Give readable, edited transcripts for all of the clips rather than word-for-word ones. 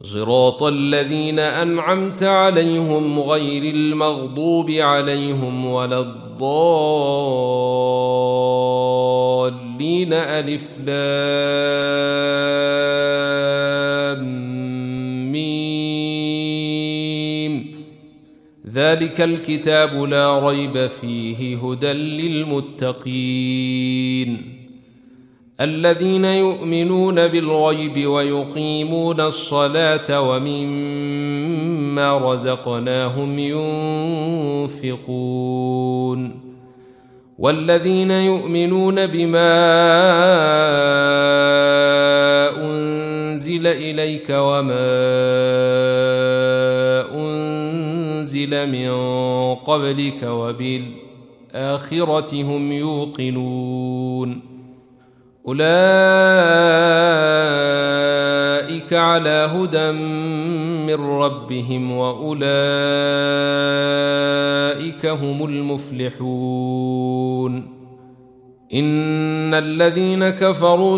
صراط الذين أنعمت عليهم غير المغضوب عليهم ولا الضالين. ألف لام ميم. ذلك الكتاب لا ريب فيه هدى للمتقين الذين يؤمنون بالغيب ويقيمون الصلاة ومما رزقناهم ينفقون والذين يؤمنون بما أنزل إليك وما أنزل من قبلك وبالآخرة هم يوقنون أولئك على هدى من ربهم وأولئك هم المفلحون إن الذين كفروا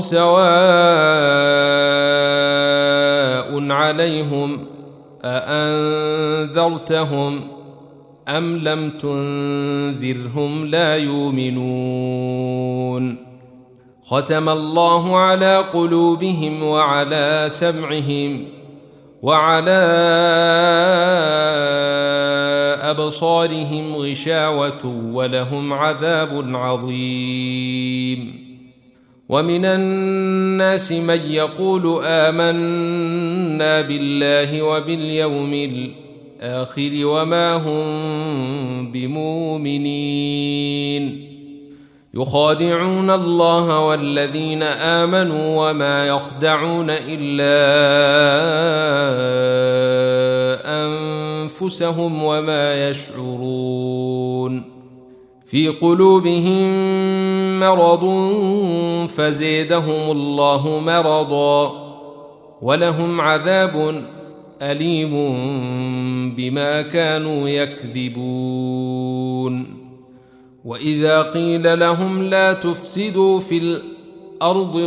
سواء عليهم أأنذرتهم أم لم تنذرهم لا يؤمنون ختم الله على قلوبهم وعلى سمعهم وعلى أبصارهم غشاوة ولهم عذاب عظيم ومن الناس من يقول آمنا بالله وباليوم الآخر وما هم بمؤمنين يخادعون الله والذين آمنوا وما يخدعون إلا أنفسهم وما يشعرون في قلوبهم مرض فزيدهم الله مرضا ولهم عذاب أليم بما كانوا يكذبون وإذا قيل لهم لا تفسدوا في الأرض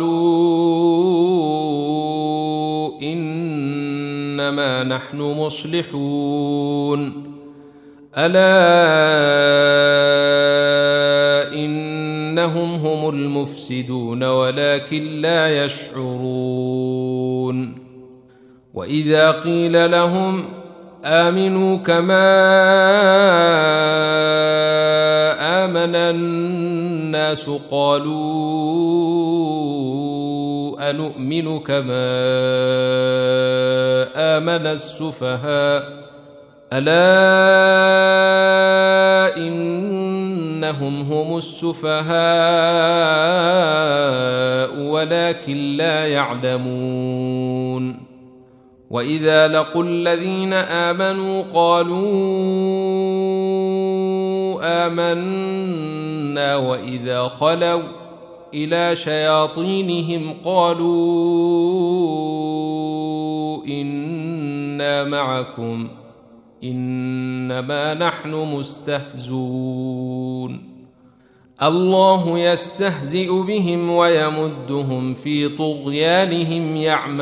قالوا إنما نحن مصلحون ألا إنهم هم المفسدون ولكن لا يشعرون وإذا قيل لهم آمنوا كما آمن الناس قالوا أنؤمن كما آمن السفهاء ألا إنهم هم السفهاء ولكن لا يعلمون وإذا لقوا الذين آمنوا قالوا آمنا وإذا خلوا إلى شياطينهم قالوا إنا معكم إنما نحن مستهزون الله يستهزئ بهم ويمدهم في طغيانهم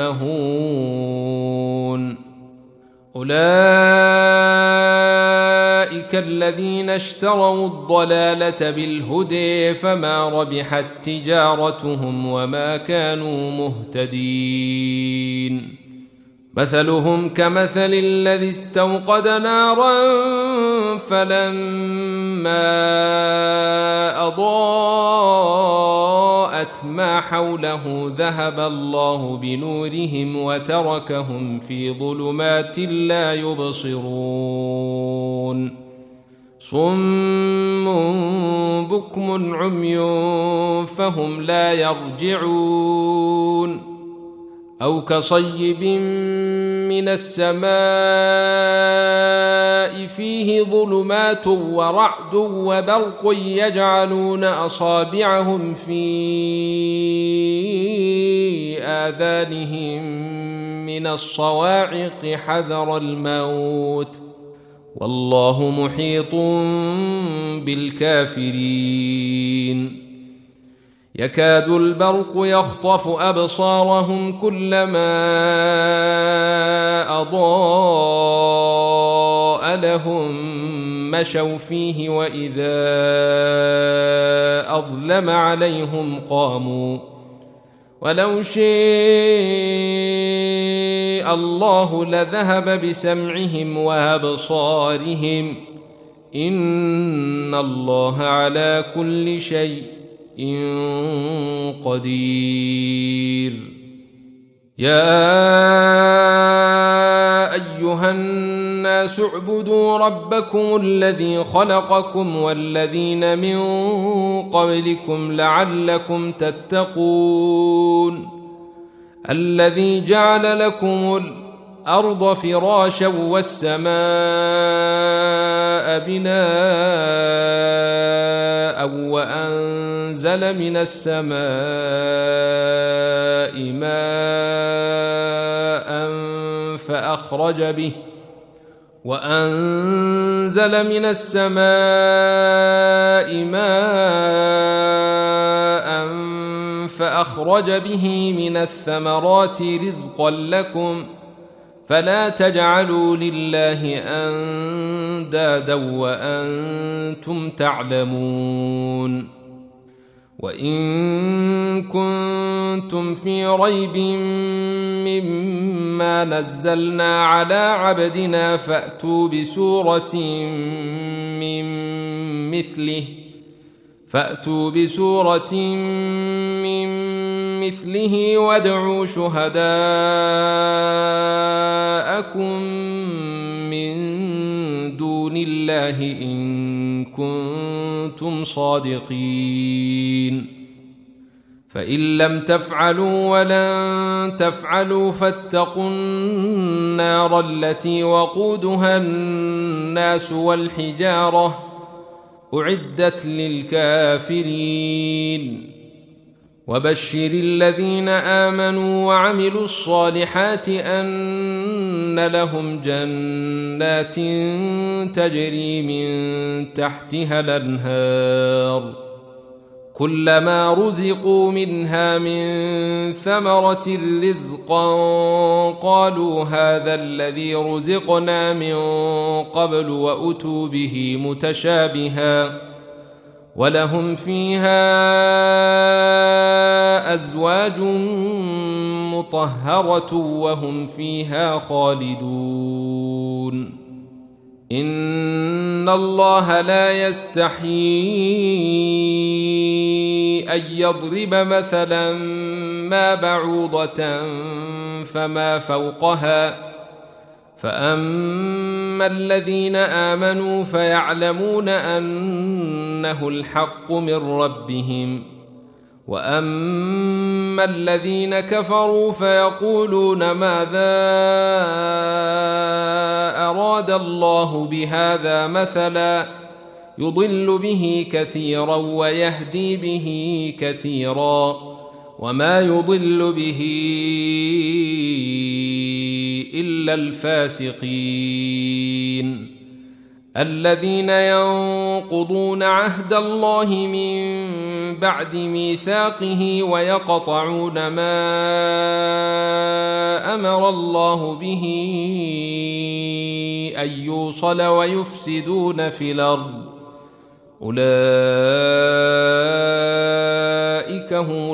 يعمهون أولئك الذين اشتروا الضلالة بالهدى فما ربحت تجارتهم وما كانوا مهتدين مثلهم كمثل الذي استوقد نارا فلما أضاءت ما حوله ذهب الله بنورهم وتركهم في ظلمات لا يبصرون صم بكم عمي فهم لا يرجعون أو كصيب من السماء فيه ظلمات ورعد وبرق يجعلون أصابعهم في آذانهم من الصواعق حذر الموت والله محيط بالكافرين يكاد البرق يخطف أبصارهم كلما لهم مشوا فيه وإذا أظلم عليهم قاموا ولو شاء الله لذهب بسمعهم وأبصارهم إن الله على كل شيء قدير. يا أيها الناس اعبدوا ربكم الذي خلقكم والذين من قبلكم لعلكم تتقون الذي جعل لكم الأرض فراشا والسماء بناء وأنزل من السماء ماء فأخرج به من الثمرات رزقا لكم فلا تجعلوا لله أندادا وأنتم تعلمون. وإن كنتم في ريب مما نزلنا على عبدنا فأتوا بسورة من مثله وادعوا شهداءكم من دون الله إن كنتم صادقين. فإن لم تفعلوا ولن تفعلوا فاتقوا النار التي وقودها الناس والحجارة أعدت للكافرين. وبشر الذين آمنوا وعملوا الصالحات أن لهم جنات تجري من تحتها الأنهار كلما رزقوا منها من ثمرة رزقا قالوا هذا الذي رزقنا من قبل وأتوا به متشابها ولهم فيها أزواج مطهرة وهم فيها خالدون. إن الله لا يستحيي أن يضرب مثلا ما بعوضة فما فوقها فأما الذين آمنوا فيعلمون أنه الحق من ربهم وأما الذين كفروا فيقولون ماذا أراد الله بهذا مثلا يضل به كثيرا ويهدي به كثيرا وما يضل به إلا الفاسقين الذين ينقضون عهد الله من بعد ميثاقه ويقطعون ما أمر الله به أن يوصل ويفسدون في الأرض أولئك هم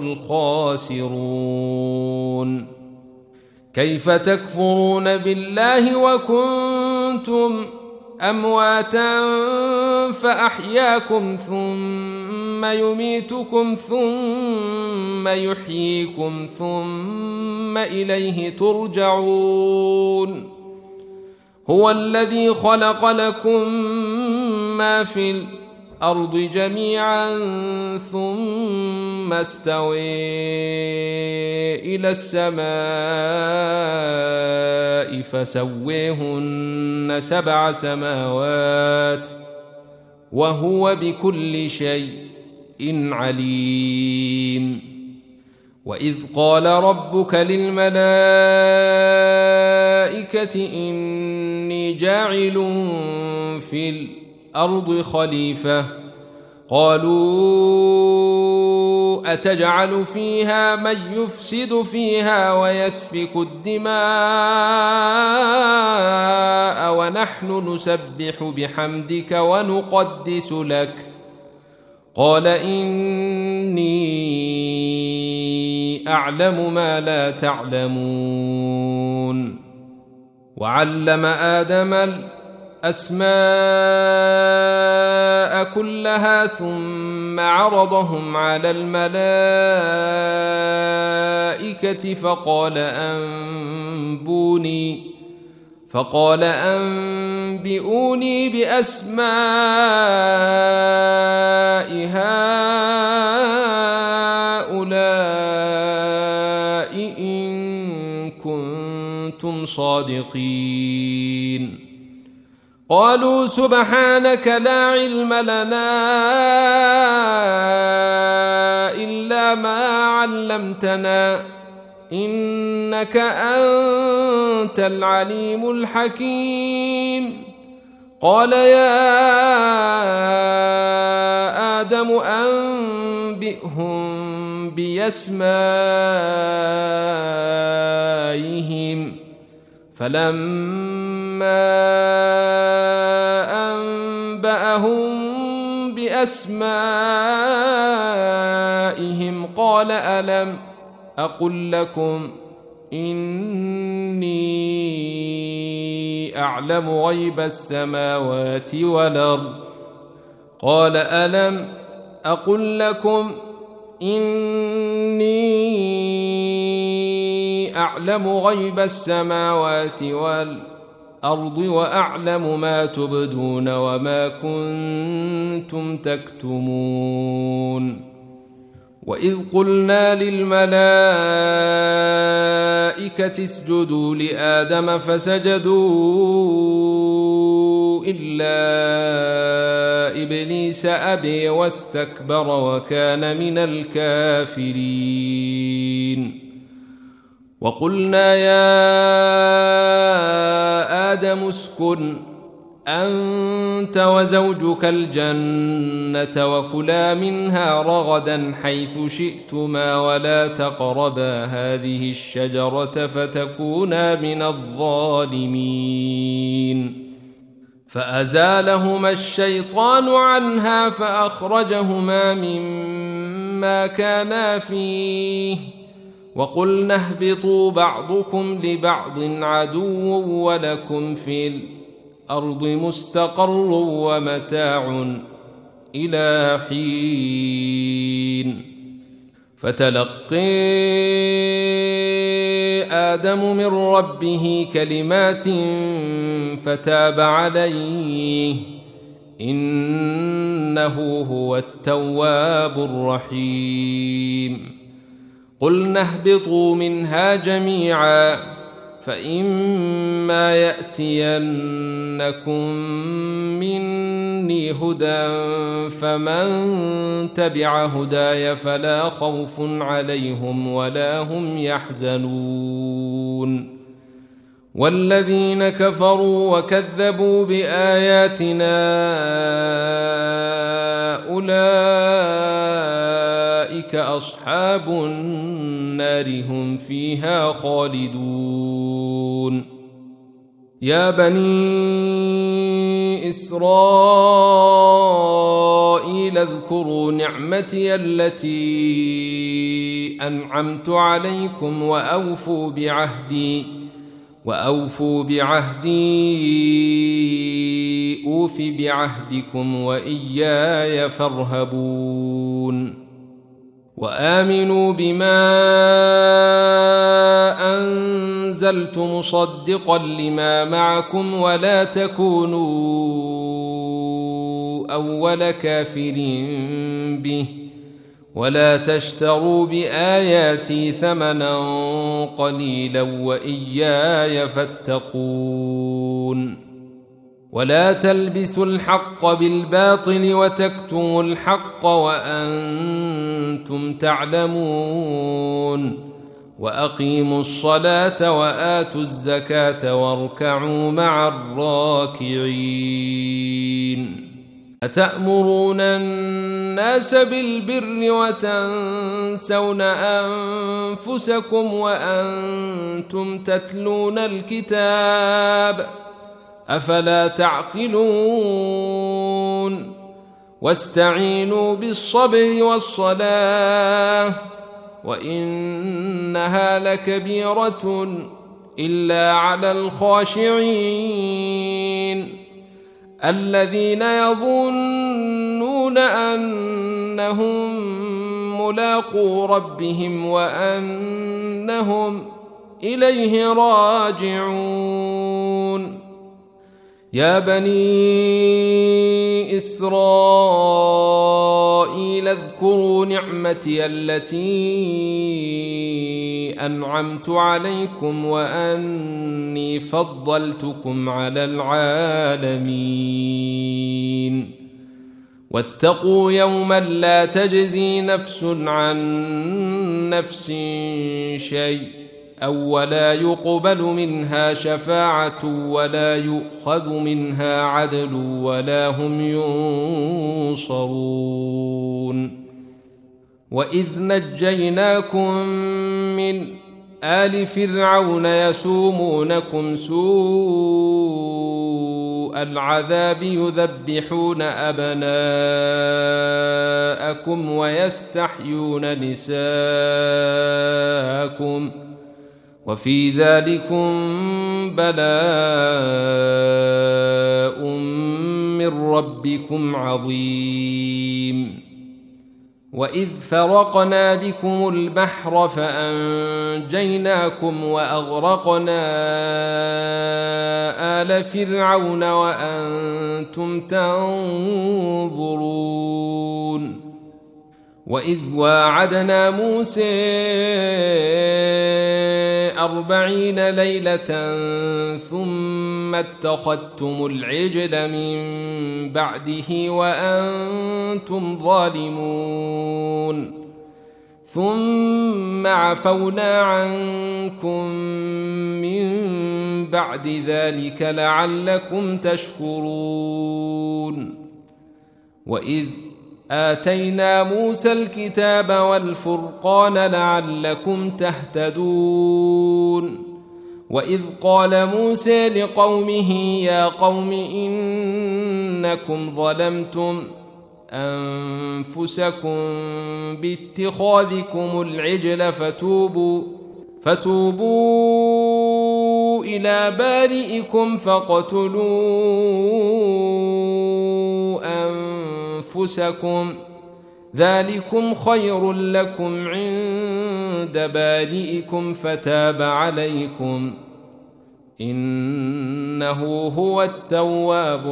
الخاسرون. كيف تكفرون بالله وكنتم أمواتا فأحياكم ثم يميتكم ثم يحييكم ثم إليه ترجعون. هو الذي خلق لكم ما في الأرض جميعا ثم استوى إلى السماء فسويهن 7 سماوات وهو بكل شيء عليم. وإذ قال ربك للملائكة إني جاعل في الأرض خليفة قالوا أتجعل فيها من يفسد فيها ويسفك الدماء ونحن ونحن نسبح بحمدك ونقدس لك. قال إني أعلم ما لا تعلمون. وعلم آدم الأسماء كلها ثم عرضهم على الملائكة فقال أنبئوني بأسماء هؤلاء إن كنتم صادقين. قالوا سبحانك لا علم لنا إلا ما علمتنا إنك أنت العليم الحكيم. قال يا آدم أنبئهم بأسمائهم. فلما أنبأهم بأسمائهم قال ألم أقل لكم إني أعلم غيب السماوات والأرض. قال ألم أقل لكم إني أعلم غيب السماوات والأرض وأعلم ما تبدون وما كنتم تكتمون. وإذ قلنا للملائكة اسجدوا لآدم فسجدوا إلا إبليس أبي واستكبر وكان من الكافرين. وقلنا يا آدم اسكن أنت وزوجك الجنة وكلا منها رغدا حيث شئتما ولا تقربا هذه الشجرة فتكونا من الظالمين. فأزالهما الشيطان عنها فأخرجهما مما كانا فيه وقلنا اهبطوا بعضكم لبعض عدو ولكم في الأرض مستقر ومتاع إلى حين. فتلقي آدم من ربه كلمات فتاب عليه إنه هو التواب الرحيم. قلنا اهبطوا منها جميعا فإما يأتينكم مني هدى فمن تبع هداي فلا خوف عليهم ولا هم يحزنون. والذين كفروا وكذبوا بآياتنا أولئك أصحاب النار هم فيها خالدون. يا بني إسرائيل اذكروا نعمتي التي أنعمت عليكم وأوفوا بعهدي أوف بعهدكم وإياي فارهبون. وآمنوا بما أنزلت مصدقا لما معكم ولا تكونوا أول كافر به ولا تشتروا بآياتي ثمنا قليلا وإياي فاتقون. ولا تلبسوا الحق بالباطل وتكتموا الحق وأنتم تعلمون. وأقيموا الصلاة وآتوا الزكاة واركعوا مع الراكعين. أتأمرون الناس بالبر وتنسون أنفسكم وأنتم تتلون الكتاب أفلا تعقلون واستعينوا بالصبر والصلاة وإنها لكبيرة إلا على الخاشعين الذين يظنون أنهم ملاقو ربهم وأنهم إليه راجعون يا بني إسرائيل اذكروا نعمتي التي أنعمت عليكم وأني فضلتكم على العالمين واتقوا يوما لا تجزي نفس عن نفس شيء ولا يقبل منها شفاعة ولا يؤخذ منها عدل ولا هم ينصرون وإذ نجيناكم من آل فرعون يسومونكم سوء العذاب يذبحون أبناءكم ويستحيون نساءكم وفي ذلكم بلاء من ربكم عظيم وإذ فرقنا بكم البحر فأنجيناكم وأغرقنا آل فرعون وأنتم تنظرون وإذ واعدنا موسى 40 ليلة ثم اتخذتم العجل من بعده وأنتم ظالمون ثم عفونا عنكم من بعد ذلك لعلكم تشكرون وإذ آتينا موسى الكتاب والفرقان لعلكم تهتدون وإذ قال موسى لقومه يا قوم إنكم ظلمتم أنفسكم باتخاذكم العجل فتوبوا إلى بارئكم فاقتلوا أنفسكم ذلكم خير لكم عند بارئكم فتاب عليكم إنه هو التواب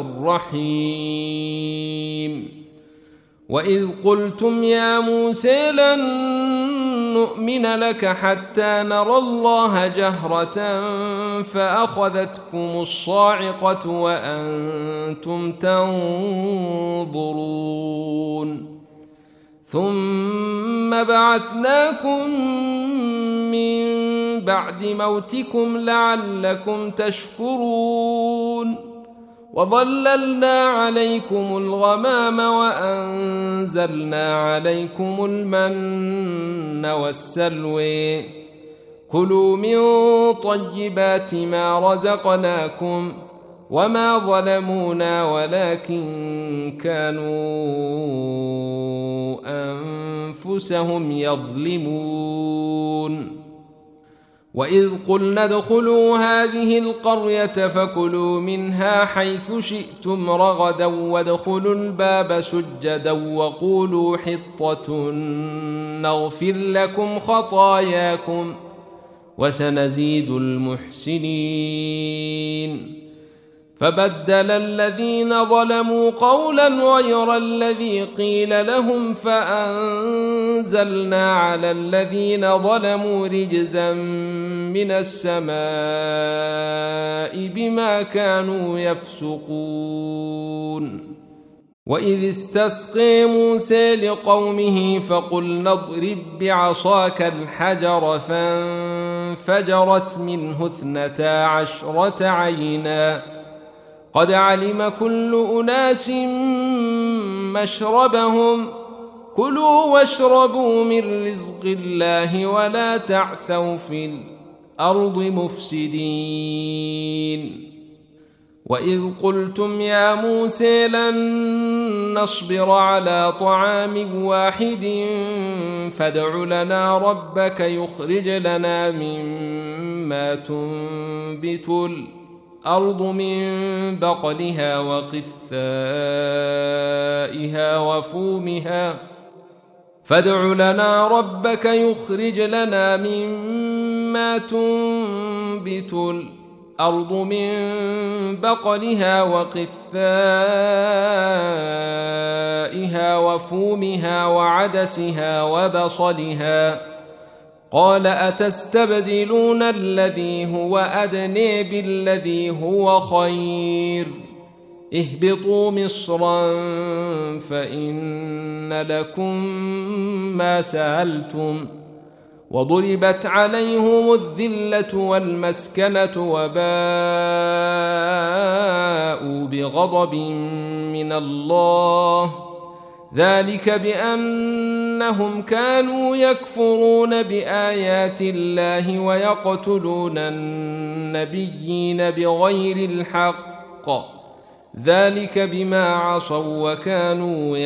الرحيم وإذ قلتم يا موسى لن نؤمن لك حتى نرى الله جهرة فأخذتكم الصاعقة وأنتم تنظرون ثم بعثناكم من بعد موتكم لعلكم تشكرون وظللنا عليكم الغمام وأنزلنا عليكم المن والسلوى كلوا من طيبات ما رزقناكم وما ظلمونا ولكن كانوا أنفسهم يظلمون وإذ قلنا ادخلوا هذه القرية فكلوا منها حيث شئتم رغدا وادخلوا الباب سجدا وقولوا حطة نغفر لكم خطاياكم وسنزيد المحسنين فبدل الذين ظلموا قولا غير الذي قيل لهم فأنزلنا على الذين ظلموا رجزا من السماء بما كانوا يفسقون وإذ استسقى موسى لقومه فقلنا اضرب بعصاك الحجر فانفجرت منه 12 عينا قد علم كل أناس مشربهم كلوا واشربوا من رزق الله ولا تعثوا في الأرض مفسدين وإذ قلتم يا موسى لن نصبر على طعام واحد فادع لنا ربك يخرج لنا مما تنبت الأرض من بقلها وقثائها وفومها فادع لنا ربك يخرج لنا مما تنبت الأرض من بقلها وقثائها وفومها وعدسها وبصلها قال أتستبدلون الذي هو أدنى بالذي هو خير اهبطوا مصرا فإن لكم ما سألتم وضربت عليهم الذلة والمسكنة وباءوا بغضب من الله ذلك بأنهم كانوا يكفرون بآيات الله ويقتلون النبيين بغير الحق ذلك بما عصوا وكانوا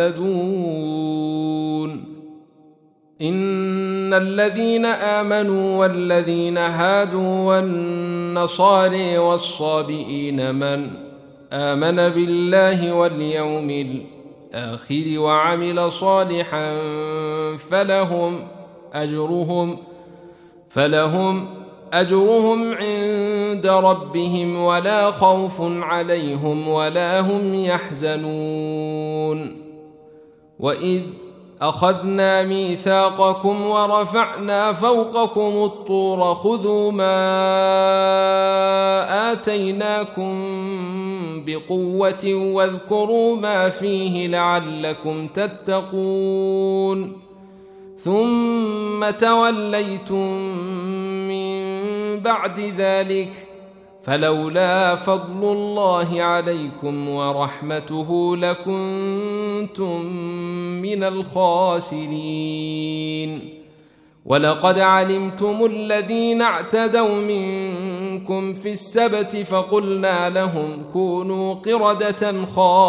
يعتدون إن الذين آمنوا والذين هادوا والنصارى والصابئين من آمن بالله واليوم الآخر وعمل صالحا فلهم أجرهم عند ربهم ولا خوف عليهم ولا هم يحزنون وإذ أخذنا ميثاقكم ورفعنا فوقكم الطور خذوا ما آتيناكم بقوة واذكروا ما فيه لعلكم تتقون ثم توليتم من بعد ذلك فلولا فضل الله عليكم ورحمته لكنتم من الخاسرين ولقد علمتم الذين اعتدوا منكم في السبت فقلنا لهم كونوا قردة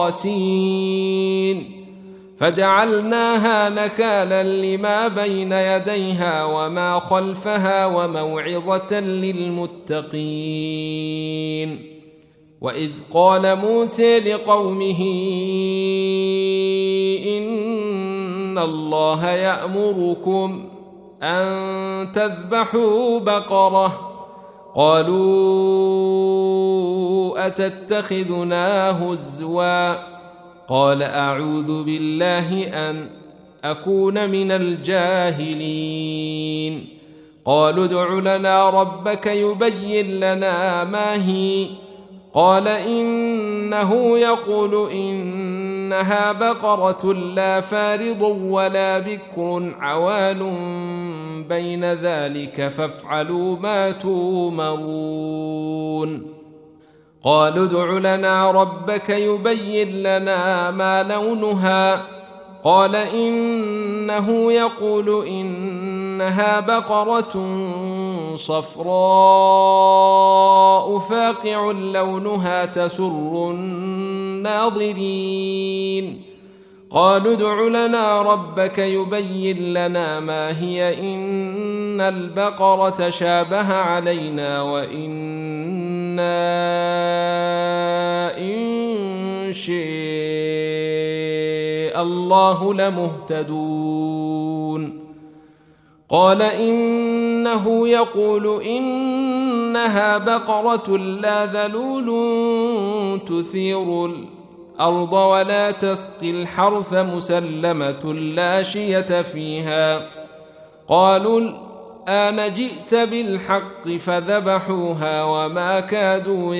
خاسئين فجعلناها نكالا لما بين يديها وما خلفها وموعظة للمتقين وإذ قال موسى لقومه إن الله يأمركم أن تذبحوا بقرة قالوا أتتخذنا هزوا قال أعوذ بالله أن أكون من الجاهلين قالوا ادع لنا ربك يبين لنا ما هي قال إنه يقول إنها بقرة لا فارض ولا بكر عوان بين ذلك فافعلوا ما تؤمرون قالوا ادع لنا ربك يبين لنا ما لونها قال إنه يقول إنها بقرة صفراء فاقع لونها تسر الناظرين قالوا ادع لنا ربك يبين لنا ما هي إن البقرة شابه علينا وإنا إن شاء الله لمهتدون قال إنه يقول إنها بقرة لا ذلول تثير الأرض ولا تسقي الحرث مسلمة لا شية فيها قالوا الآن جئت بالحق فذبحوها وما كادوا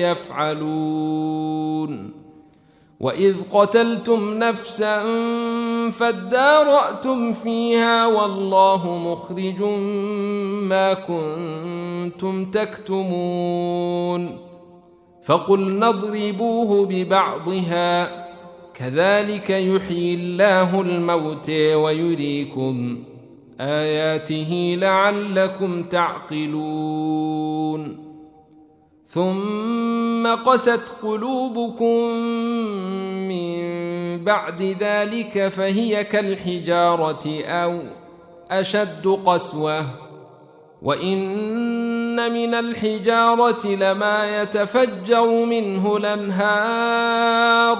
يفعلون وإذ قتلتم نفسا فادارأتم فيها والله مخرج ما كنتم تكتمون فقلنا اضربوه ببعضها كذلك يحيي الله الموتى ويريكم آياته لعلكم تعقلون ثم قست قلوبكم من بعد ذلك فهي كالحجارة أو أشد قسوة وإن من الحجارة لما يتفجر منه الأنهار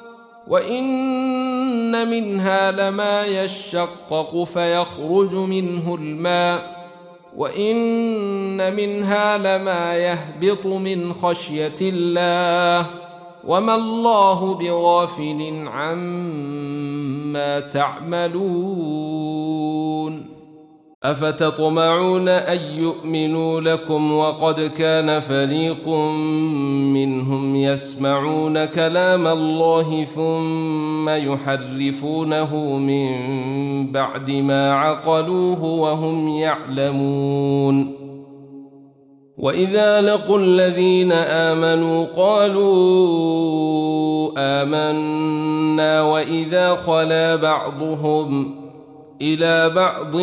وإن منها لما يشقق فيخرج منه الماء وإن منها لما يهبط من خشية الله وما الله بغافل عما تعملون أفتطمعون أن يؤمنوا لكم وقد كان فريق منهم يسمعون كلام الله ثم يحرفونه من بعد ما عقلوه وهم يعلمون وإذا لقوا الذين آمنوا قالوا آمنا وإذا خلا بعضهم إلى بعض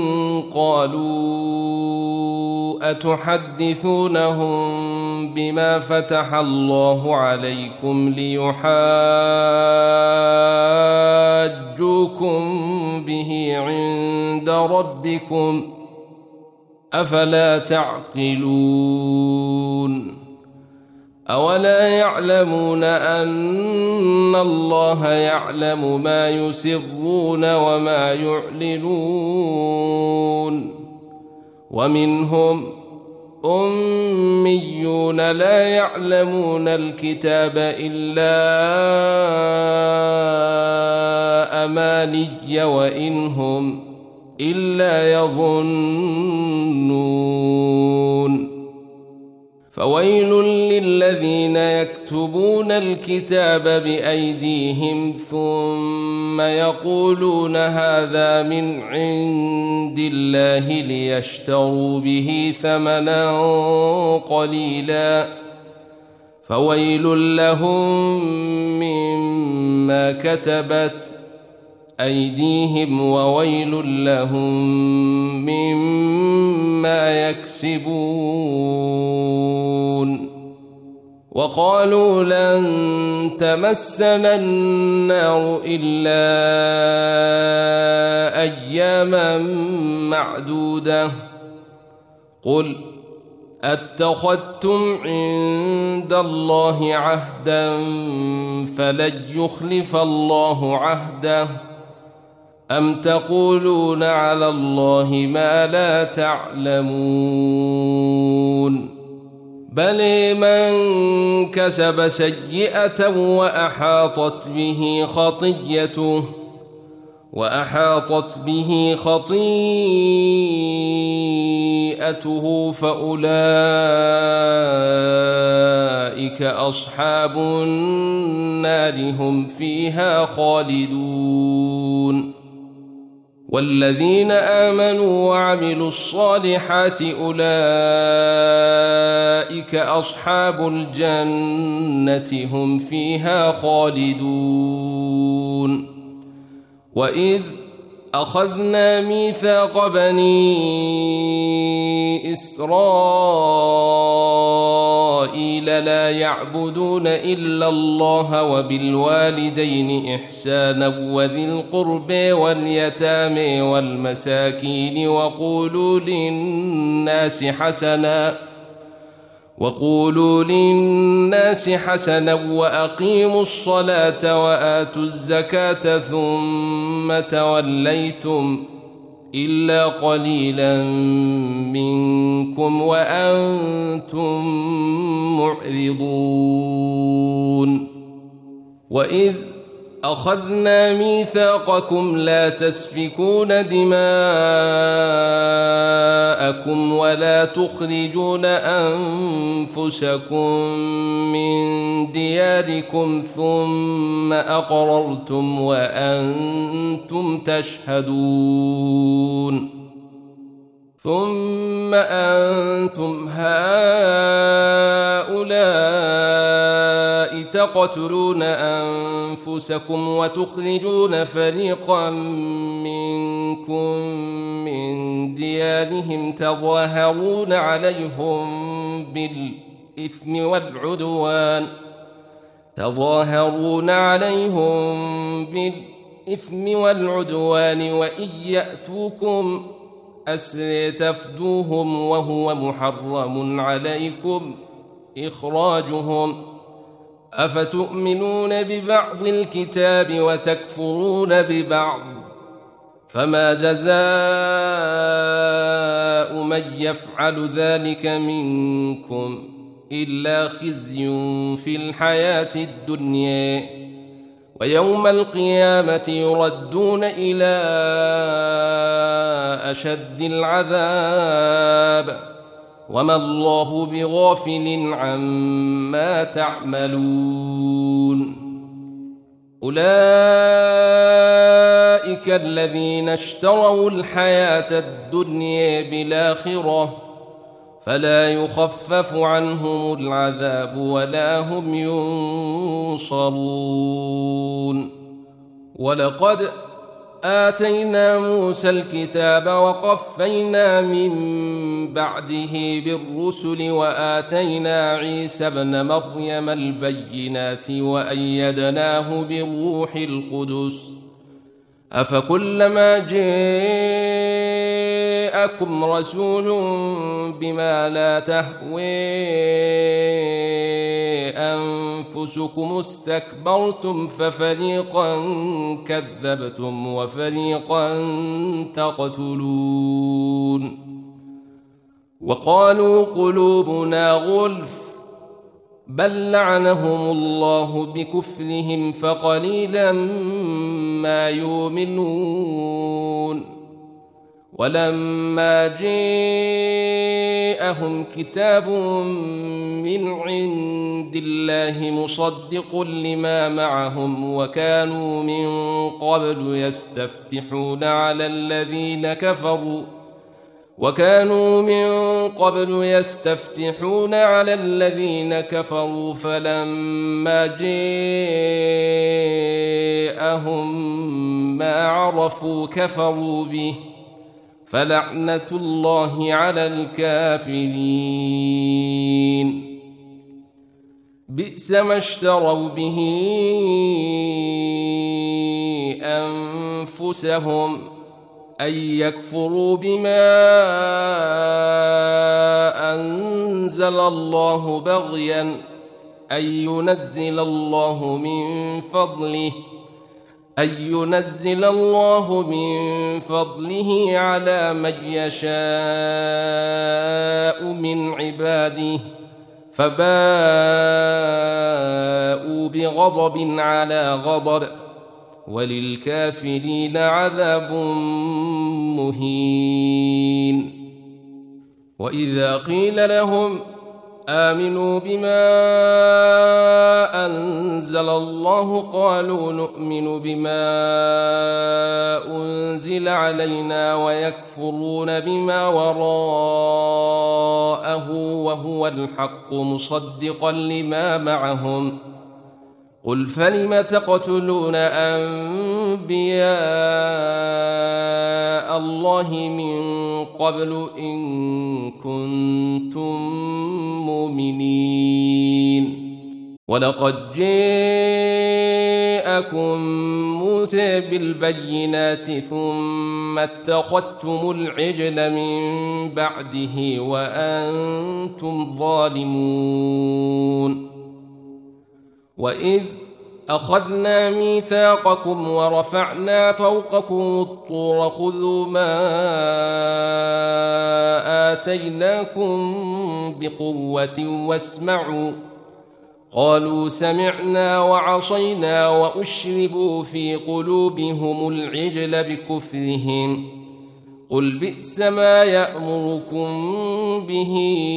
قالوا أتحدثونهم بما فتح الله عليكم ليحاجوكم به عند ربكم أفلا تعقلون أولا يعلمون أن الله يعلم ما يسرون وما يعلنون ومنهم أميون لا يعلمون الكتاب إلا أماني وإنهم إلا يظنون فويل للذين يكتبون الكتاب بأيديهم ثم يقولون هذا من عند الله ليشتروا به ثمنا قليلا فويل لهم مما كتبت أيديهم وويل لهم مما يكسبون وقالوا لن تمسنا النار إلا أياما معدودة قل أتخذتم عند الله عهدا فلن يخلف الله عهده أم تقولون على الله ما لا تعلمون بل من كسب سيئة وأحاطت به خطيئته فأولئك أصحاب النار هم فيها خالدون والذين آمنوا وعملوا الصالحات أولئك أصحاب الجنة هم فيها خالدون وإذ أخذنا ميثاق بني إسرائيل لا يعبدون إلا الله وبالوالدين إحسانا وذي القرب واليتامى والمساكين وقولوا للناس حسنا وأقيموا الصلاة وآتوا الزكاة ثم توليتم إلا قليلا منكم وأنتم معرضون وإذ أخذنا ميثاقكم لا تسفكون دماءكم ولا تخرجون أنفسكم من دياركم ثم أقررتم وأنتم تشهدون ثم أنتم هؤلاء تقتلون أنفسكم وتخرجون فريقا منكم من ديارهم تظاهرون عليهم بالإثم والعدوان تظاهرون عليهم بالإثم والعدوان وإن يأتوكم أسرى تفدوهم وهو محرم عليكم إخراجهم أفتؤمنون ببعض الكتاب وتكفرون ببعض فما جزاء من يفعل ذلك منكم إلا خزي في الحياة الدنيا ويوم القيامة يردون إلى أشد العذاب وما الله بغافل عما تعملون أولئك الذين اشتروا الحياة الدنيا بالآخرة فلا يخفف عنهم العذاب ولا هم ينصرون ولقد آتينا موسى الكتاب وقفينا من بعده بالرسل وآتينا عيسى ابن مريم البينات وأيدناه بروح القدس أفكلما جاءكم رسول بما لا تهوي أنفسكم استكبرتم ففريقا كذبتم وفريقا تقتلون وقالوا قلوبنا غلف بل لعنهم الله بكفرهم فقليلا ما يؤمنون ولما جاءهم كتاب من عند الله مصدق لما معهم وكانوا من قبل يستفتحون على الذين كفروا فلما جاءهم ما عرفوا كفروا به فلعنة الله على الكافرين بئس ما اشتروا به أنفسهم أن يكفروا بما أنزل الله بغيا أن ينزل الله من فضله على من يشاء من عباده فباءوا بغضب على غضب وللكافرين عذاب مهين وإذا قيل لهم آمنوا بما أنزل الله قالوا نؤمن بما أنزل علينا ويكفرون بما وراءه وهو الحق مصدقا لما معهم قل فلم تقتلون أنبياء الله من قبل إن كنتم مؤمنين ولقد جاءكم موسى بالبينات ثم اتخذتم العجل من بعده وأنتم ظالمون وإذ أخذنا ميثاقكم ورفعنا فوقكم الطور خذوا ما آتيناكم بقوة واسمعوا قالوا سمعنا وعصينا وأشربوا في قلوبهم العجل بكفرهم قل بئس ما يأمركم به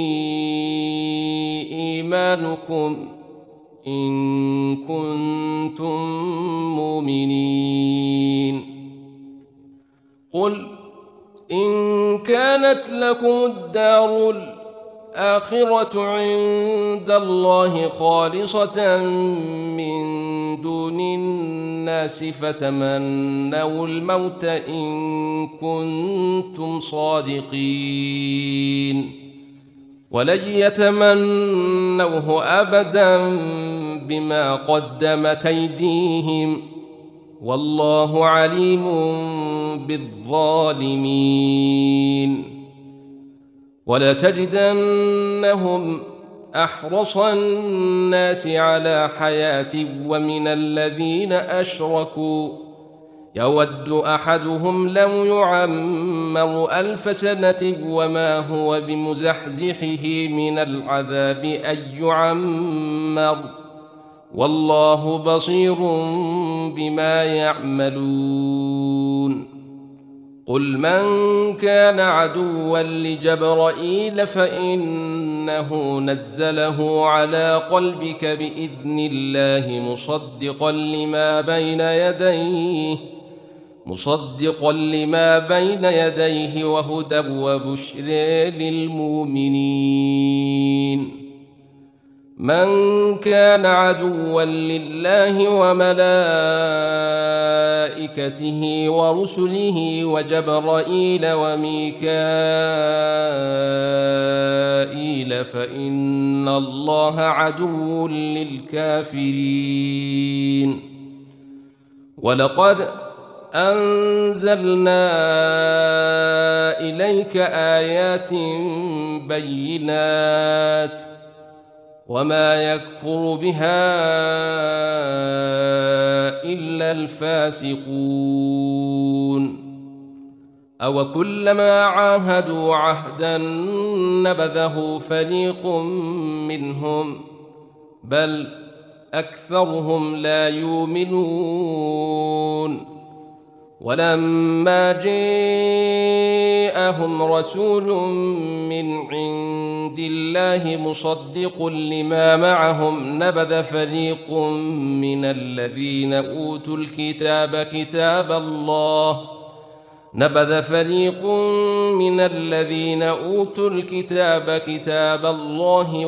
إيمانكم إن كنتم مؤمنين قل إن كانت لكم الدار الآخرة عند الله خالصة من دون الناس فتمنوا الموت إن كنتم صادقين ولن يتمنوه أبدا بما قدمت أيديهم والله عليم بالظالمين. ولتجدنهم أحرص الناس على حياة ومن الذين أشركوا يود أحدهم لو يعمر 1000 سنة وما هو بمزحزحه من العذاب أن يعمر والله بصير بما يعملون. قل من كان عدوا لجبرائيل فإنه نزله على قلبك بإذن الله مصدقا لما بين يديه وهدى وبشر للمؤمنين. من كان عدوا لله وملائكته ورسله وجبرائيل وميكائيل فإن الله عدو للكافرين. ولقد أنزلنا إليك آيات بينات وما يكفر بها إلا الفاسقون. أو كلما عاهدوا عهدا نبذه فريق منهم بل أكثرهم لا يؤمنون. ولما جاءهم رسول من عند الله مصدق لما معهم نبذ فريق من الذين أوتوا الكتاب كتاب الله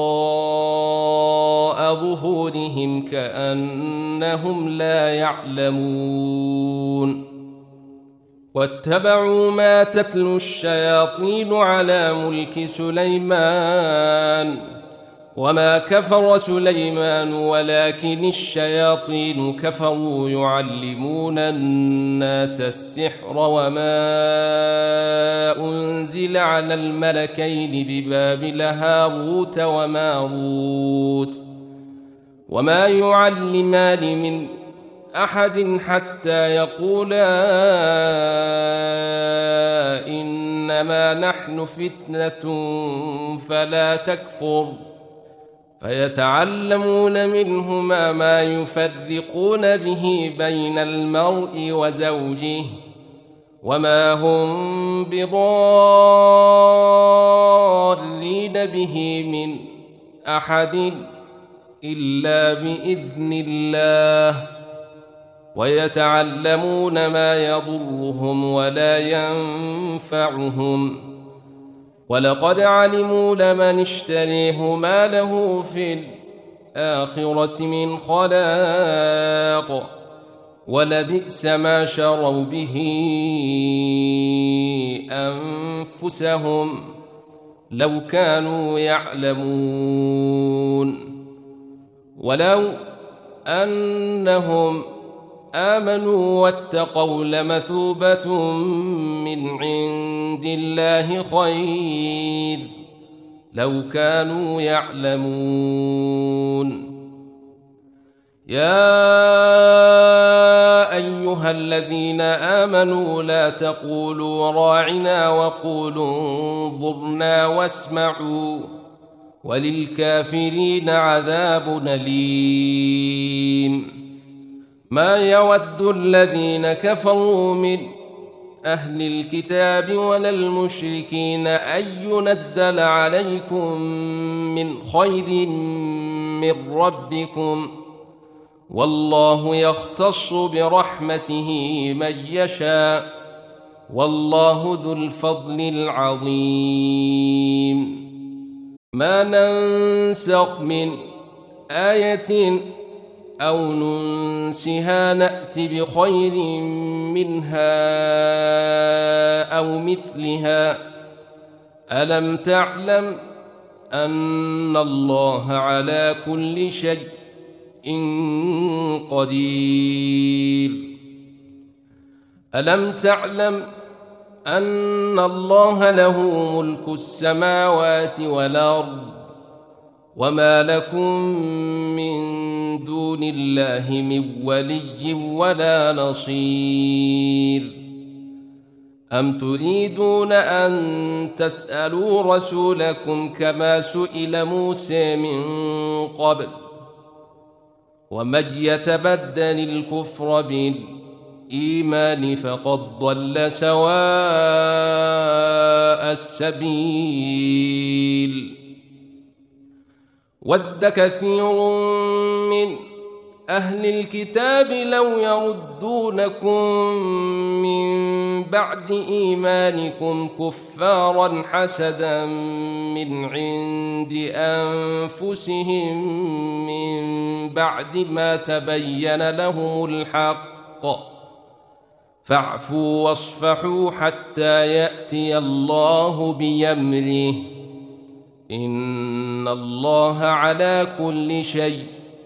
وراء ظهورهم كأنهم لا يعلمون. واتبعوا ما تتلو الشياطين على ملك سليمان وما كفر سليمان ولكن الشياطين كفروا يعلمون الناس السحر وما أنزل على الملكين ببابل هاروت وماروت وما يعلمان من أحد حتى يقولا إنما نحن فتنة فلا تكفر فيتعلمون منهما ما يفرقون به بين المرء وزوجه وما هم بضارين به من أحد إلا بإذن الله ويتعلمون ما يضرهم ولا ينفعهم ولقد علموا لمن اشتريه ما له في الآخرة من خلاق ولبئس ما شروا به أنفسهم لو كانوا يعلمون. ولو أنهم آمنوا واتقوا لمثوبة من عند الله خير لو كانوا يعلمون. يا أيها الذين آمنوا لا تقولوا راعنا وقولوا انظرنا واسمعوا وللكافرين عذاب أليم. ما يود الذين كفروا من أهل الكتاب ولا المشركين أن ينزل عليكم من خير من ربكم والله يختص برحمته من يشاء والله ذو الفضل العظيم. ما ننسخ من آية أو ننسها نأت بخير منها أو مثلها ألم تعلم أن الله على كل شيء قدير. ألم تعلم أن الله له ملك السماوات والأرض وما لكم من دون الله من ولي ولا نصير؟ أم تريدون أن تسألوا رسولكم كما سئل موسى من قبل؟ ومن يتبدل الكفر بالإيمان فقد ضل سواء السبيل. ود كثير من أهل الكتاب لو يردونكم من بعد إيمانكم كفارا حسدا من عند أنفسهم من بعد ما تبين لهم الحق، فاعفوا واصفحوا حتى يأتي الله بأمره، إن الله على كل شيء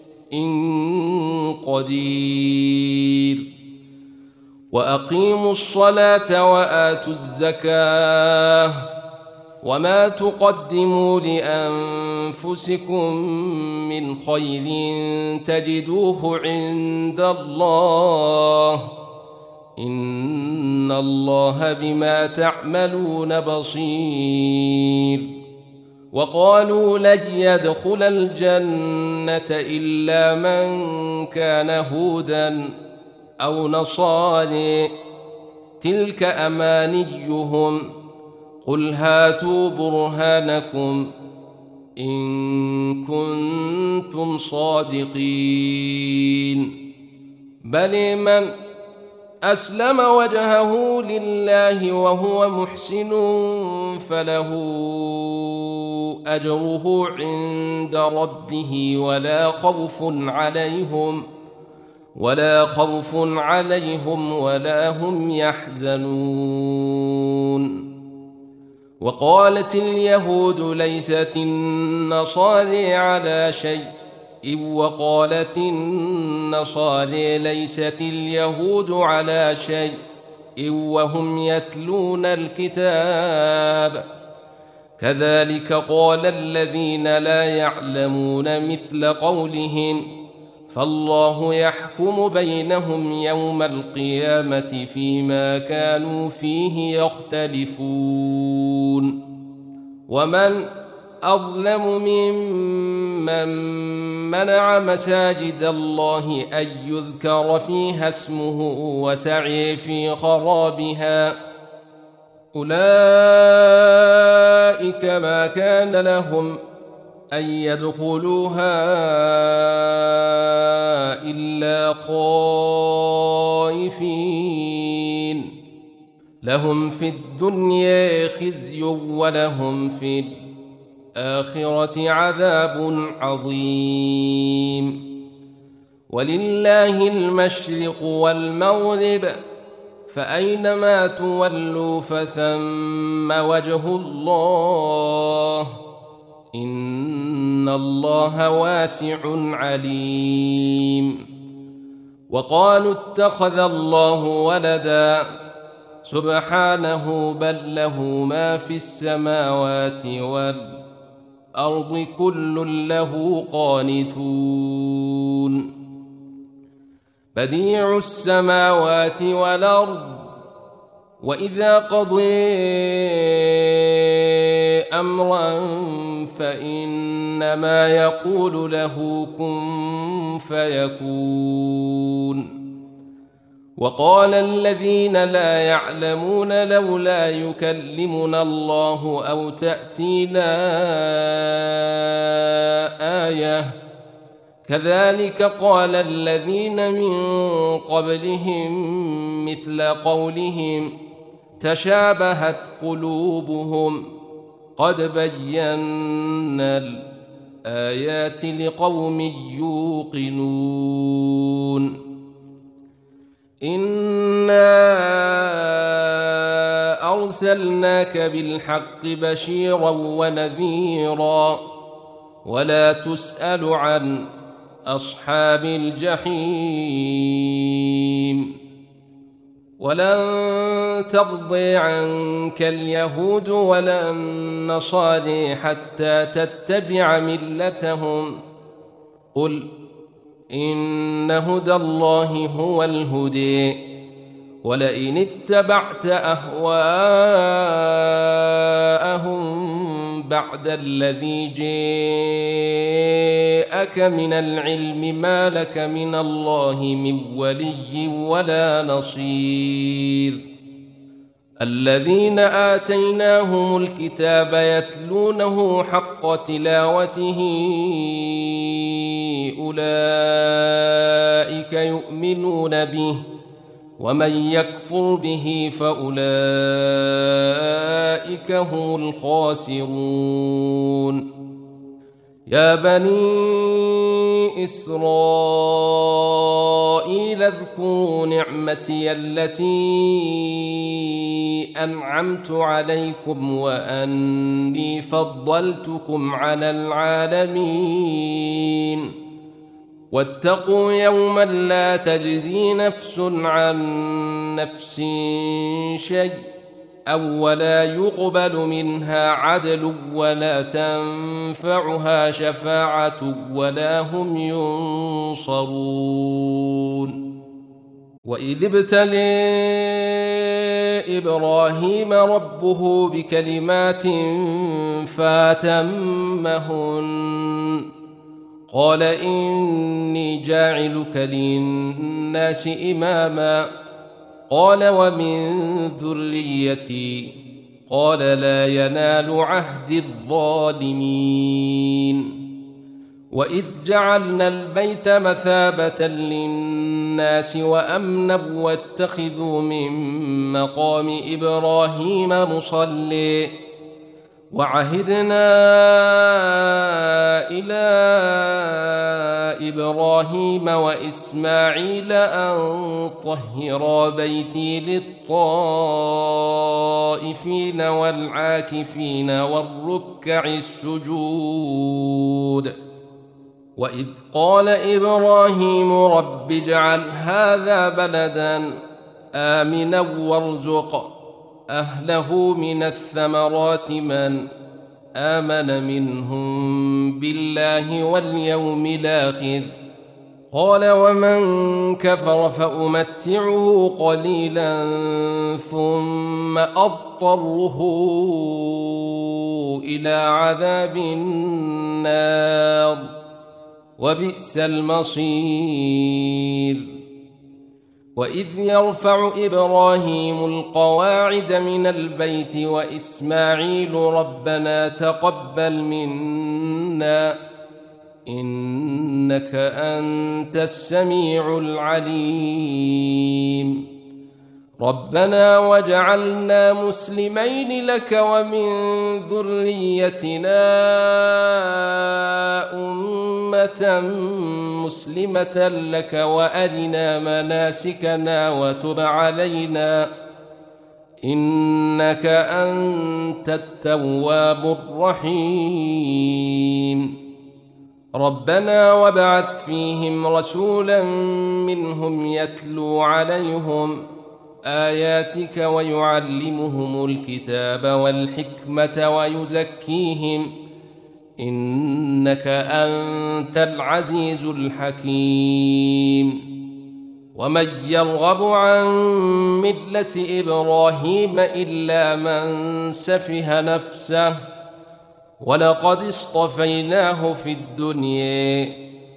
قدير. وأقيموا الصلاة وآتوا الزكاة وما تقدموا لأنفسكم من خير تجدوه عند الله، إن الله بما تعملون بصير. وقالوا لن يدخل الجنة إلا من كان هودا أو نصارى، تلك أمانيهم، قل هاتوا برهانكم إن كنتم صادقين. بل من أسلم وجهه لله وهو محسن فله أجره عند ربه ولا خوف عليهم ولا هم يحزنون. وقالت اليهود ليست النصارى على شيء، وقالت النصارى ليست اليهود على شيء وهم يتلون الكتاب، كذلك قال الذين لا يعلمون مثل قولهم، فالله يحكم بينهم يوم القيامة فيما كانوا فيه يختلفون. ومن أظلم ممن منع مساجد الله أن يذكر فيها اسمه وسعي في خرابها، أولئك ما كان لهم أن يدخلوها إلا خائفين، لهم في الدنيا خزي ولهم في الآخرة عذاب عظيم. ولله المشرق والمغرب، فأينما تولوا فثم وجه الله، إن الله واسع عليم. وقالوا اتخذ الله ولدا، سبحانه بل له ما في السماوات والأرض كل له قانتون. بديع السماوات والأرض، وإذا قضي أمرا فإنما يقول له كن فيكون. وقال الذين لا يعلمون لولا يكلمنا الله أو تأتينا آية، كذلك قال الذين من قبلهم مثل قولهم تشابهت قلوبهم، قد بينا الآيات لقوم يوقنون. إنا أرسلناك بالحق بشيرا ونذيرا ولا تسأل عن أصحاب الجحيم. ولن ترضي عنك اليهود ولا النصارى حتى تتبع ملتهم قل إن هدى الله هو الهدي ولئن اتبعت أهواءهم بعد الذي جاءك من العلم ما لك من الله من ولي ولا نصير. الذين آتيناهم الكتاب يتلونه حق تلاوته أولئك يؤمنون به ومن يكفر به فأولئك هم الخاسرون. يا بني إسرائيل اذكروا نعمتي التي أنعمت عليكم وأني فضلتكم على العالمين. واتقوا يوما لا تجزي نفس عن نفس شيئا ولا يقبل منها عدل ولا تنفعها شفاعة ولا هم ينصرون. وإذ ابتلى إبراهيم ربه بكلمات فأتمهن قال إني جاعلك للناس إماما قال ومن ذريتي قال لا ينال عهد الظالمين. وإذ جعلنا البيت مثابة للناس وأمنا واتخذوا من مقام إبراهيم مصلى وعهدنا إلى إبراهيم وإسماعيل أن طهرا بيتي للطائفين والعاكفين والركع السجود. وإذ قال إبراهيم رب اجعل هذا بلدا آمنا وارزق أهله من الثمرات من آمن منهم بالله واليوم الآخر قال ومن كفر فأمتعه قليلا ثم أضطره إلى عذاب النار وبئس المصير. وإذ يرفع إبراهيم القواعد من البيت وإسماعيل ربنا تقبل منا إنك أنت السميع العليم. ربنا وجعلنا مسلمين لك ومن ذريتنا أمة مسلمة لك وأرنا مناسكنا وتب علينا إنك أنت التواب الرحيم. ربنا وابعث فيهم رسولا منهم يتلو عليهم آياتك ويعلمهم الكتاب والحكمة ويزكيهم إنك أنت العزيز الحكيم. ومن يرغب عن ملة إبراهيم إلا من سفه نفسه ولقد اصطفيناه في الدنيا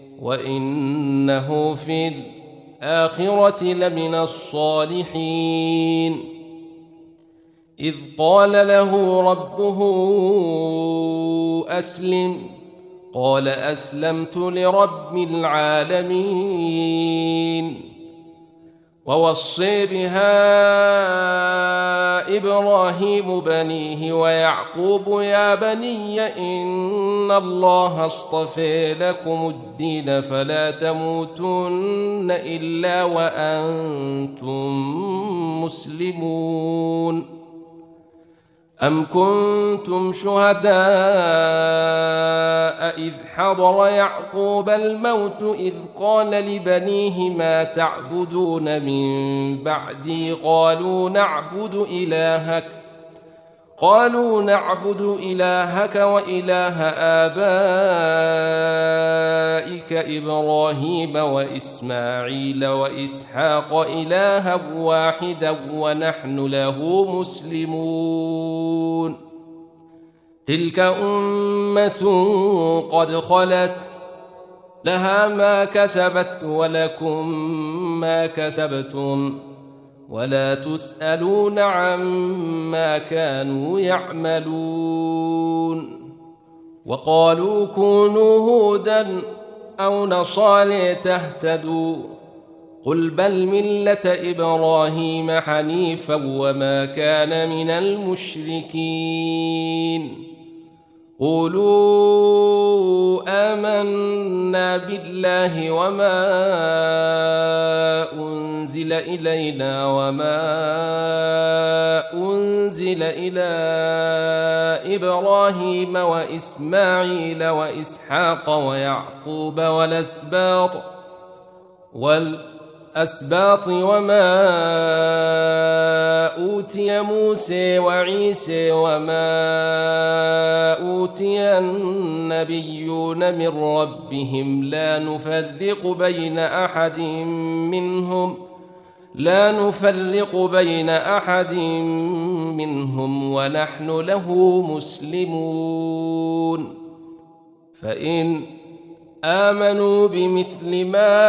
وإنه في الآخرة لمن الصالحين. إذ قال له ربه أسلم قال أسلمت لرب العالمين. ووصي بها إبراهيم بنيه ويعقوب يا بني إن الله اصطفى لكم الدين فلا تموتن إلا وأنتم مسلمون. أم كنتم شهداء إذ حضر يعقوب الموت إذ قال لبنيه ما تعبدون من بعدي قالوا نعبد إلهك وإله آبائك إبراهيم وإسماعيل وإسحاق إلها واحدا ونحن له مسلمون تلك أمة قد خلت لها ما كسبت ولكم ما كسبتم ولا تسألون عما كانوا يعملون وقالوا كونوا هودا أو نصارى تهتدوا قل بل ملة إبراهيم حنيفا وما كان من المشركين قولوا آمنا بالله وما أنزل إلينا وما أنزل إلى إبراهيم وإسماعيل وإسحاق ويعقوب والأسباط وما أوتي موسى وعيسى وما أوتي النبيون من ربهم لا نفرق بين أحد منهم ونحن له مسلمون فإن آمنوا بمثل ما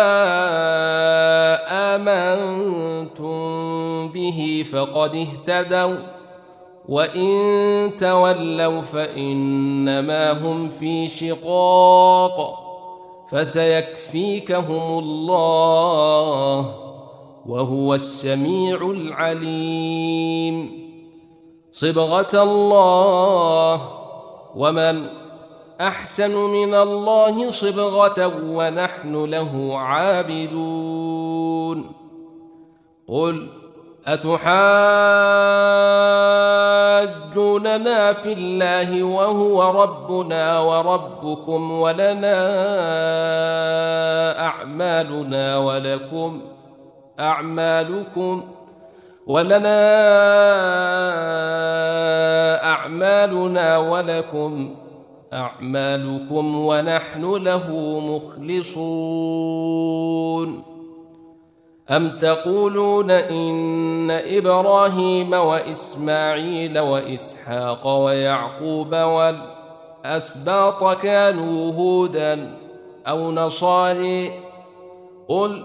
آمنتم به فقد اهتدوا وإن تولوا فإنما هم في شقاق فسيكفيكهم الله وهو السميع العليم صبغة الله ومن أحسن من الله صبغة ونحن له عابدون قل أتحاجوننا في الله وهو ربنا وربكم ولنا أعمالنا ولكم أعمالكم ونحن له مخلصون أم تقولون إن إبراهيم وإسماعيل وإسحاق ويعقوب والأسباط كانوا هودا أو نصارى قل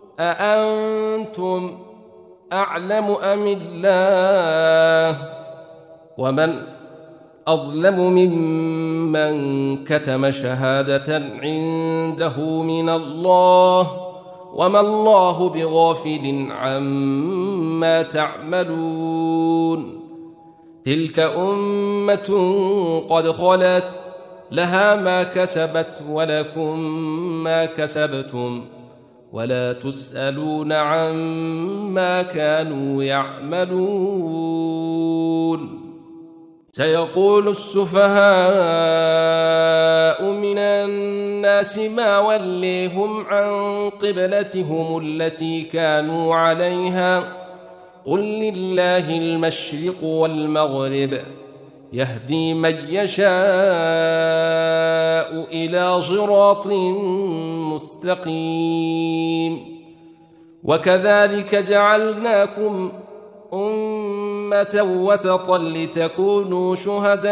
أأنتم أعلم أم الله ومن أظلم ممن كتم شهادة عنده من الله وما الله بغافل عما تعملون تلك أمة قد خلت لها ما كسبت ولكم ما كسبتم ولا تسألون عما كانوا يعملون سيقول السفهاء من الناس ما وليهم عن قبلتهم التي كانوا عليها قل لله المشرق والمغرب يهدي من يشاء إلى صراط مستقيم وكذلك جعلناكم أمة وسطا لتكونوا شهداء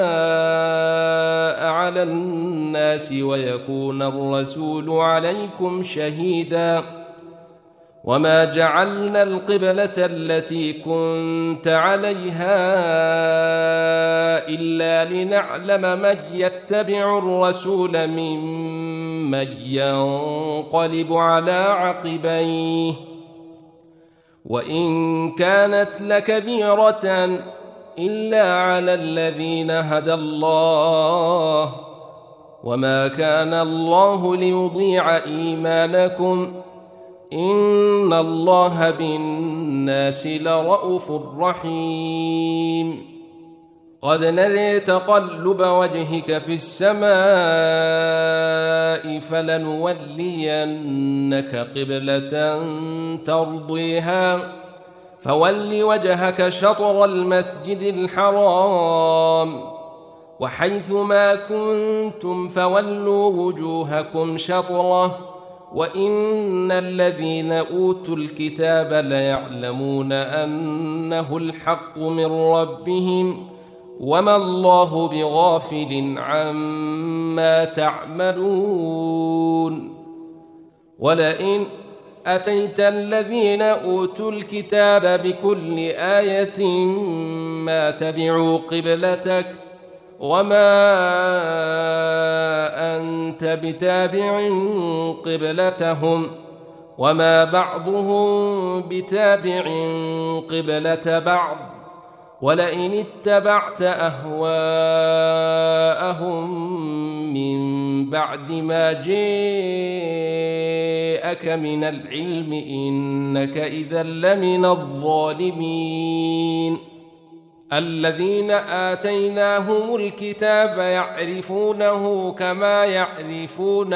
على الناس ويكون الرسول عليكم شهيدا وما جعلنا القبلة التي كنت عليها إلا لنعلم من يتبع الرسول ممن ينقلب على عقبيه وإن كانت لكبيرة إلا على الذين هدى الله وما كان الله ليضيع إيمانكم إن الله بالناس لرءوف رحيم قد نري تقلب وجهك في السماء فلنولينك قبلة ترضيها فول وجهك شطر المسجد الحرام وحيث ما كنتم فولوا وجوهكم شطره وإن الذين أوتوا الكتاب ليعلمون أنه الحق من ربهم وما الله بغافل عما تعملون ولئن أتيت الذين أوتوا الكتاب بكل آية ما تبعوا قبلتك وما أنت بتابع قبلتهم وما بعضهم بتابع قبلة بعض ولئن اتبعت أهواءهم من بعد ما جاءك من العلم إنك إذا لمن الظالمين الذين آتيناهم الكتاب يعرفونه كما يعرفون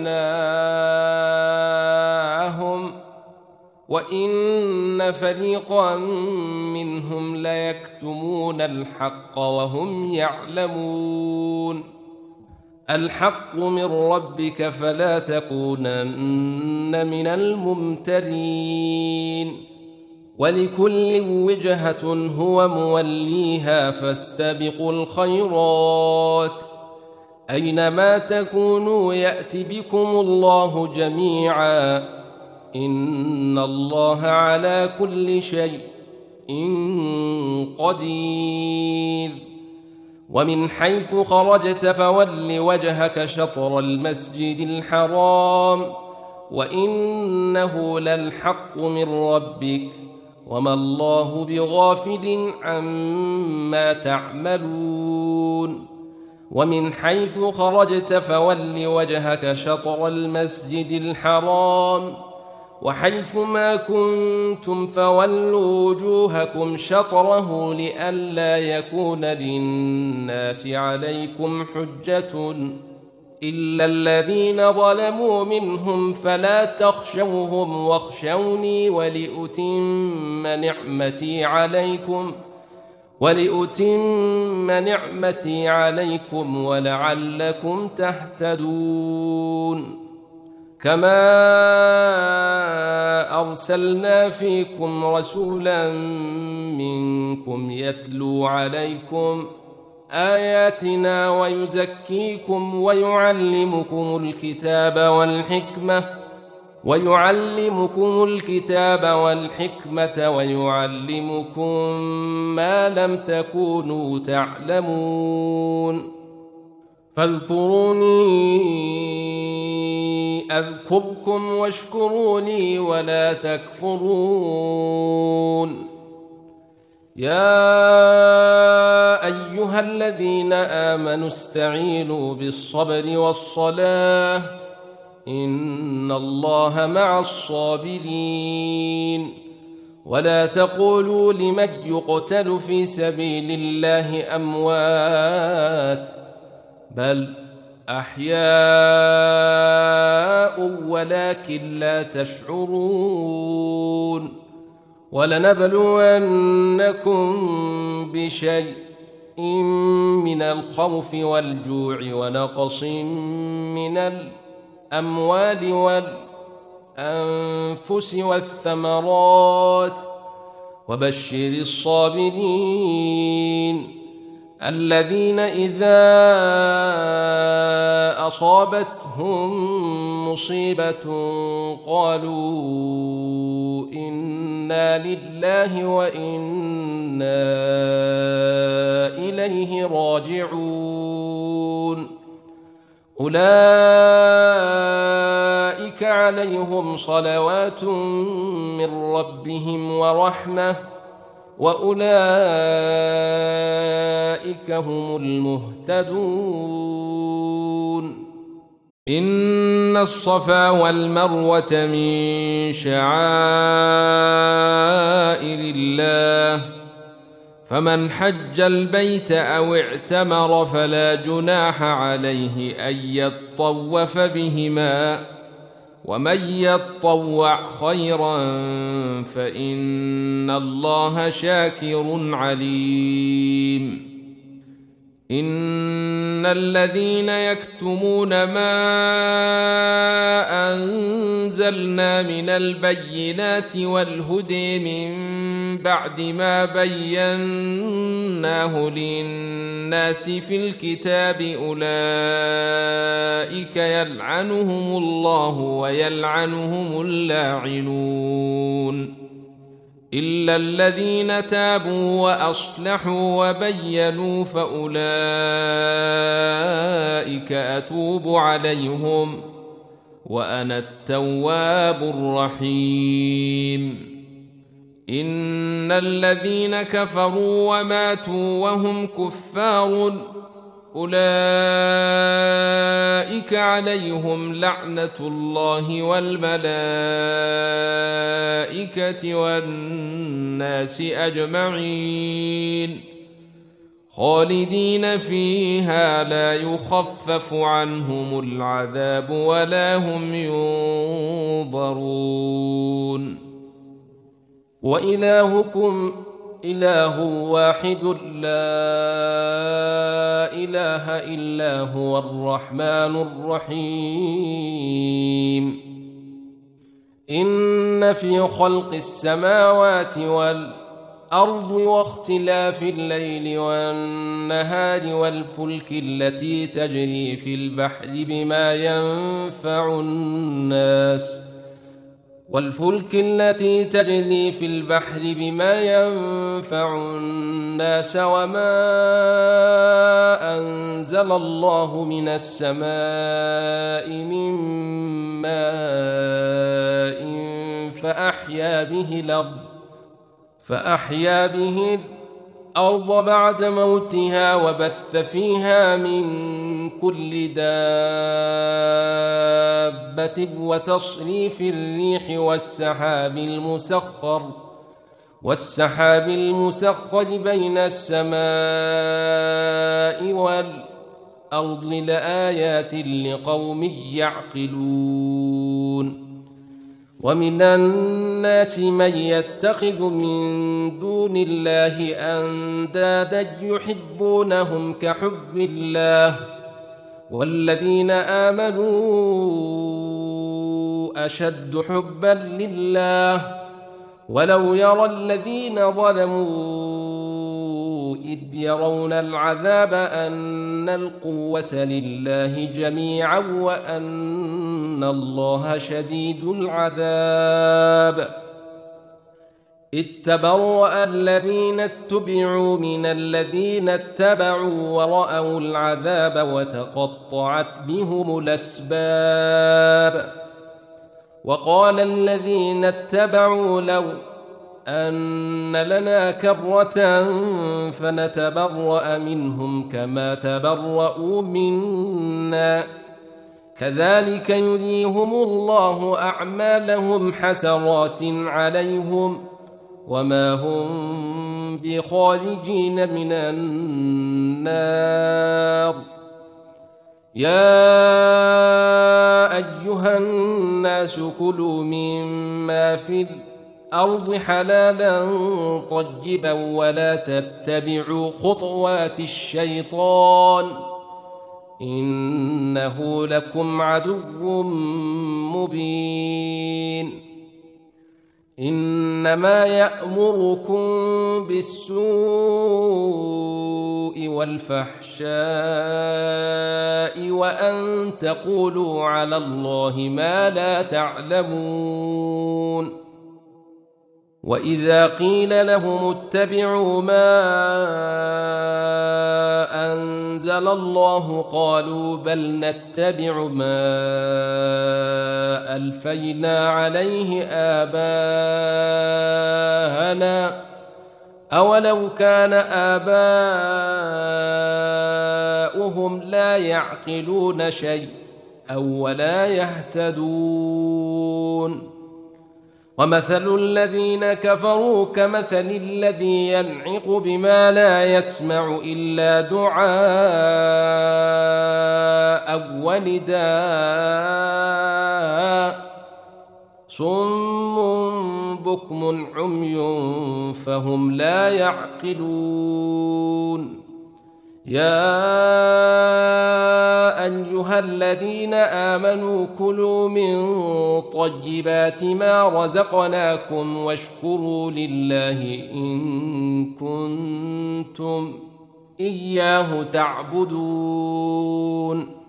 أبناءهم وإن فريقا منهم ليكتمون الحق وهم يعلمون الحق من ربك فلا تكونن من الممترين ولكل وجهة هو موليها فاستبقوا الخيرات أينما تكونوا يأت بكم الله جميعا إن الله على كل شيء قدير ومن حيث خرجت فول وجهك شطر المسجد الحرام وإنه للحق من ربك وما الله بغافل عما تعملون ومن حيث خرجت فول وجهك شطر المسجد الحرام وحيث ما كنتم فولوا وجوهكم شطره لئلا يكون للناس عليكم حجة إلا الذين ظلموا منهم فلا تخشوهم واخشوني ولأتم نعمتي عليكم ولعلكم تهتدون كما أرسلنا فيكم رسولا منكم يتلو عليكم آياتنا ويزكيكم ويعلمكم الكتاب والحكمة ويعلمكم ما لم تكونوا تعلمون فاذكروني أذكركم واشكروني ولا تكفرون يا أيها الذين آمنوا استعينوا بالصبر والصلاة إن الله مع الصابرين ولا تقولوا لمن يقتل في سبيل الله أموات بل أحياء ولكن لا تشعرون ولنبلونكم بشيء من الخوف والجوع ونقص من الأموال والأنفس والثمرات وبشر الصابرين الذين إذا أصابتهم مصيبة قالوا إنا لله وإنا إليه راجعون أولئك عليهم صلوات من ربهم ورحمة وأولئك هم المهتدون إن الصفا والمروة من شعائر الله فمن حج البيت أو اعتمر فلا جناح عليه أن يطوف بهما ومن يطوع خيرا فإن الله شاكر عليم إن الذين يكتمون ما أنزلنا من البينات والهدى من بعد ما بيناه للناس في الكتاب أولئك يلعنهم الله ويلعنهم اللاعنون إلا الذين تابوا وأصلحوا وبينوا فأولئك أتوب عليهم وأنا التواب الرحيم إن الذين كفروا وماتوا وهم كفار أولئك عليهم لعنة الله والملائكة والناس أجمعين خالدين فيها لا يخفف عنهم العذاب ولا هم ينظرون وإلهكم إله واحد لا إله إلا هو الرحمن الرحيم إن في خلق السماوات والأرض واختلاف الليل والنهار والفلك التي تجري في البحر بما ينفع الناس وما أنزل الله من السماء من ماء فأحيا به الأرض بعد موتها وبث فيها من كل دابة وتصريف الريح والسحاب المسخر بين السماء والأرض لآيات لقوم يعقلون ومن الناس من يتخذ من دون الله أندادا يحبونهم كحب الله والذين آمنوا أشد حبا لله ولو يرى الذين ظلموا إذ يرون العذاب أن القوة لله جميعا وأن الله شديد العذاب إذ تبرأ الذين اتبعوا من الذين اتبعوا ورأوا العذاب وتقطعت بهم الأسباب وقال الذين اتبعوا لو أن لنا كرة فنتبرأ منهم كما تبرأوا منا كذلك يريهم الله أعمالهم حسرات عليهم وما هم بخارجين من النار يا أيها الناس كلوا مما في الأرض حلالا طيبا ولا تتبعوا خطوات الشيطان إنه لكم عدو مبين إنما يأمركم بالسوء والفحشاء وأن تقولوا على الله ما لا تعلمون وإذا قيل لهم اتبعوا ما أنزل الله قالوا بل نتبع ما ألفينا عليه آباءنا أولو كان آباؤهم لا يعقلون شيئا ولا يهتدون ومثل الذين كفروا كمثل الذي ينعق بما لا يسمع إلا دعاء ونداء صم بكم عمي فهم لا يعقلون يا أيها الذين آمنوا كلوا من طيبات ما رزقناكم واشكروا لله إن كنتم إياه تعبدون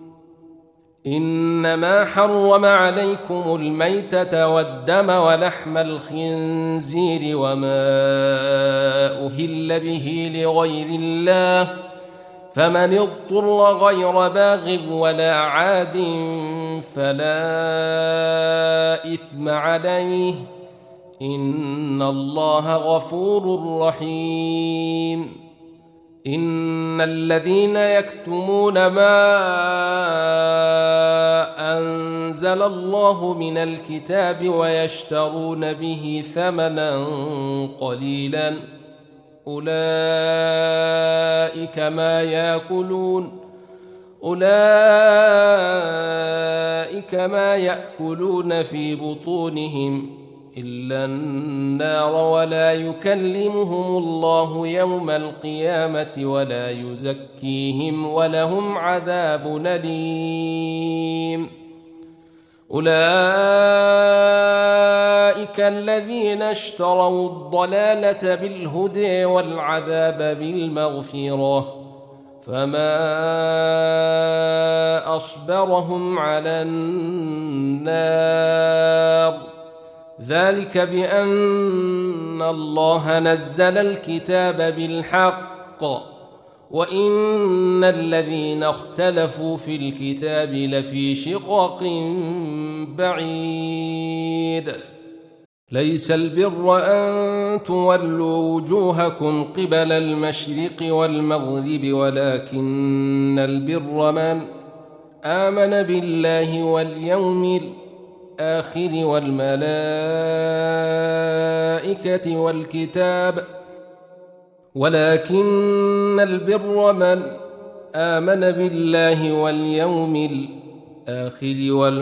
إنما حرم عليكم الميتة والدم ولحم الخنزير وما أهل به لغير الله فمن اضطر غير باغ ولا عاد فلا إثم عليه إن الله غفور رحيم إن الذين يكتمون ما أنزل الله من الكتاب ويشترون به ثمنا قليلا أولئك ما يأكلون في بطونهم إلا النار ولا يكلمهم الله يوم القيامة ولا يزكيهم ولهم عذاب أليم أولئك الذين اشتروا الضلالة بالهدى والعذاب بالمغفرة فما أصبرهم على النار ذلك بأن الله نزل الكتاب بالحق وإن الذين اختلفوا في الكتاب لفي شقاق بعيد ليس البر أن تولوا وجوهكم قبل المشرق والمغرب ولكن البر من آمن بالله واليوم الآخر والملائكة والكتاب ولكن البر من آمن بالله واليوم الآخر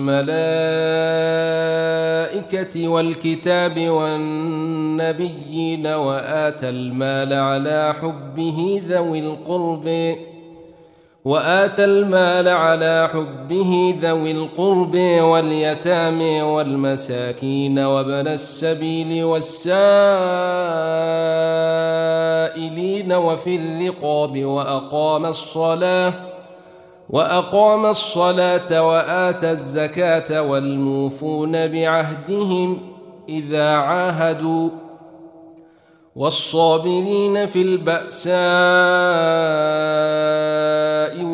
والملائكة والكتاب والنبيين وآتى المال على حبه ذوي القرب واليتامى والمساكين وابن السبيل والسائلين وفي الرقاب وأقام الصلاة وآتى الزكاة والموفون بعهدهم إذا عاهدوا والصابرين في البأساء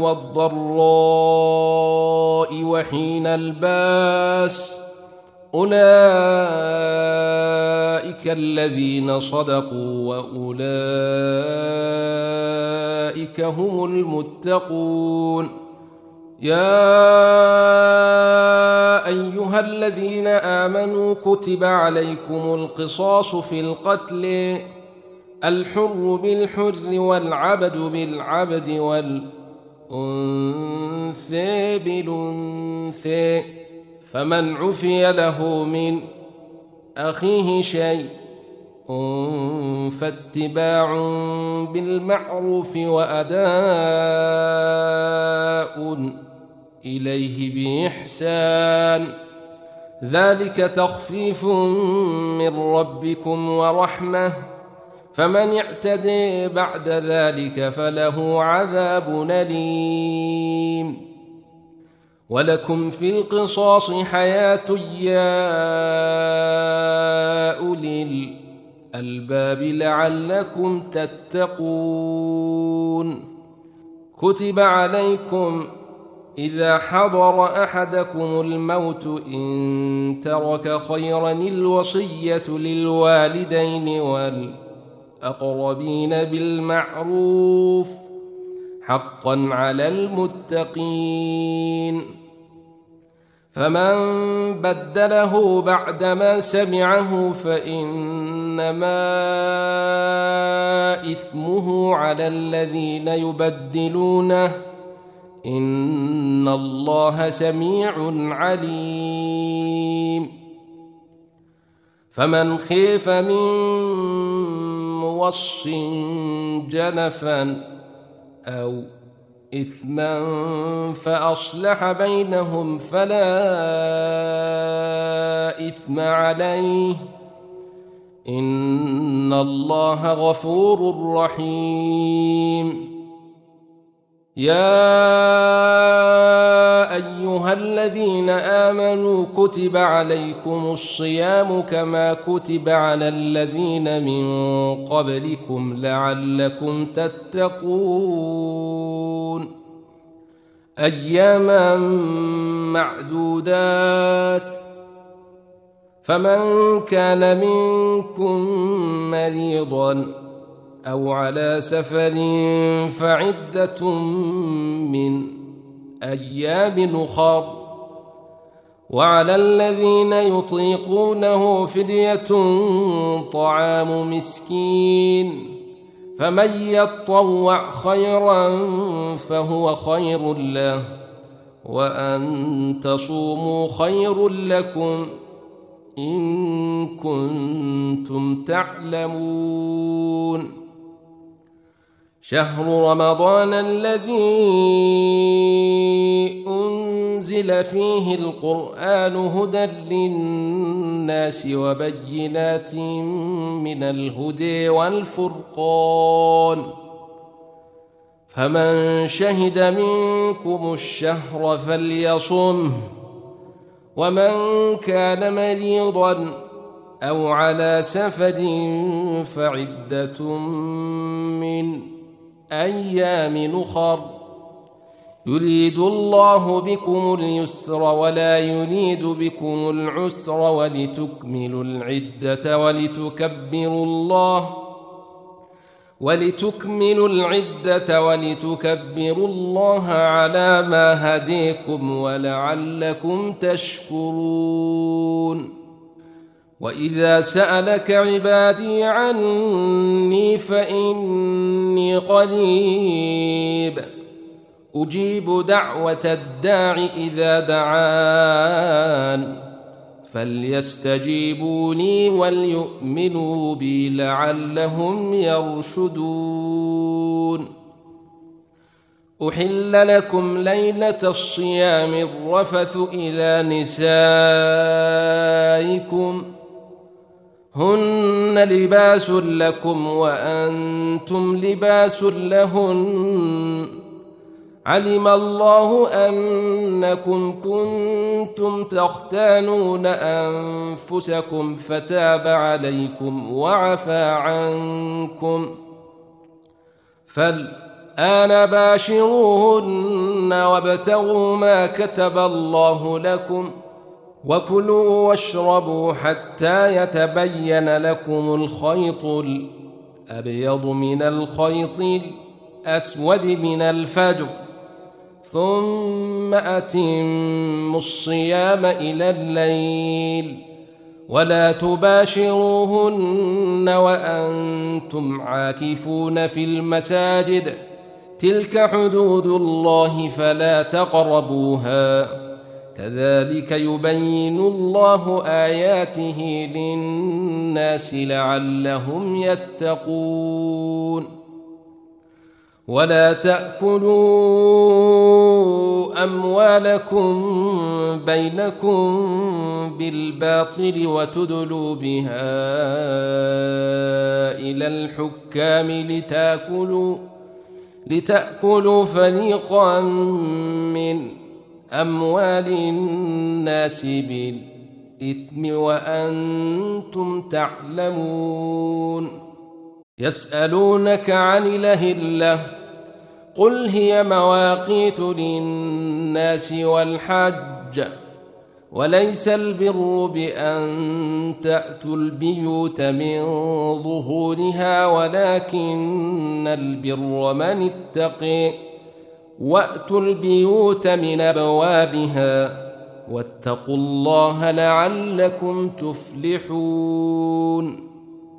والضراء وحين الباس أولئك الذين صدقوا وأولئك هم المتقون يا أيها الذين آمنوا كتب عليكم القصاص في القتل الحر بالحر والعبد بالعبد والأنثى بالأنثى فمن عفي له من أخيه شيء فاتباع بالمعروف وأداء إليه بإحسان ذلك تخفيف من ربكم ورحمة فمن اعتدي بعد ذلك فله عذاب أليم ولكم في القصاص حياة يا أولي الألباب لعلكم تتقون كتب عليكم إذا حضر أحدكم الموت إن ترك خيرا الوصية للوالدين والأقربين بالمعروف حقا على المتقين فمن بدله بعدما سمعه فإنما إثمه على الذين يبدلونه إن الله سميع عليم فمن خيف من موص جنفا أو إثما فأصلح بينهم فلا إثم عليه إن الله غفور رحيم يا أيها الذين آمنوا كتب عليكم الصيام كما كتب على الذين من قبلكم لعلكم تتقون أياما معدودات فمن كان منكم مريضا أو على سفر فعدة من أيام أخر وعلى الذين يطيقونه فدية طعام مسكين فمن يطوع خيرا فهو خير له وأن تصوموا خير لكم إن كنتم تعلمون شهر رمضان الذي أنزل فيه القرآن هدى للناس وبينات من الهدى والفرقان فمن شهد منكم الشهر فليصمه ومن كان مريضا أو على سفر فعدة من أيام أخر يريد الله بكم اليسر ولا يريد بكم العسر ولتكملوا العدة ولتكملوا العدة ولتكبروا الله على ما هديكم ولعلكم تشكرون وإذا سألك عبادي عني فإني قريب أجيب دعوة الداع إذا دعان فليستجيبوا لي وليؤمنوا بي لعلهم يرشدون أحل لكم ليلة الصيام الرفث إلى نسائكم هن لباس لكم وأنتم لباس لهن علم الله أنكم كنتم تختانون أنفسكم فتاب عليكم وعفى عنكم فالآن باشروهن وابتغوا ما كتب الله لكم وكلوا واشربوا حتى يتبين لكم الخيط الأبيض من الخيط الأسود من الفجر ثم أتموا الصيام إلى الليل ولا تباشروهن وأنتم عاكفون في المساجد تلك حدود الله فلا تقربوها كذلك يبين الله آياته للناس لعلهم يتقون ولا تأكلوا أموالكم بينكم بالباطل وتدلوا بها إلى الحكام لتأكلوا فريقا من أموال الناس بالإثم وأنتم تعلمون يسألونك عن الأهلة قل هي مواقيت للناس والحج وليس البر بأن تأتوا البيوت من ظهورها ولكن البر من اتقي وأتوا البيوت من أبوابها واتقوا الله لعلكم تفلحون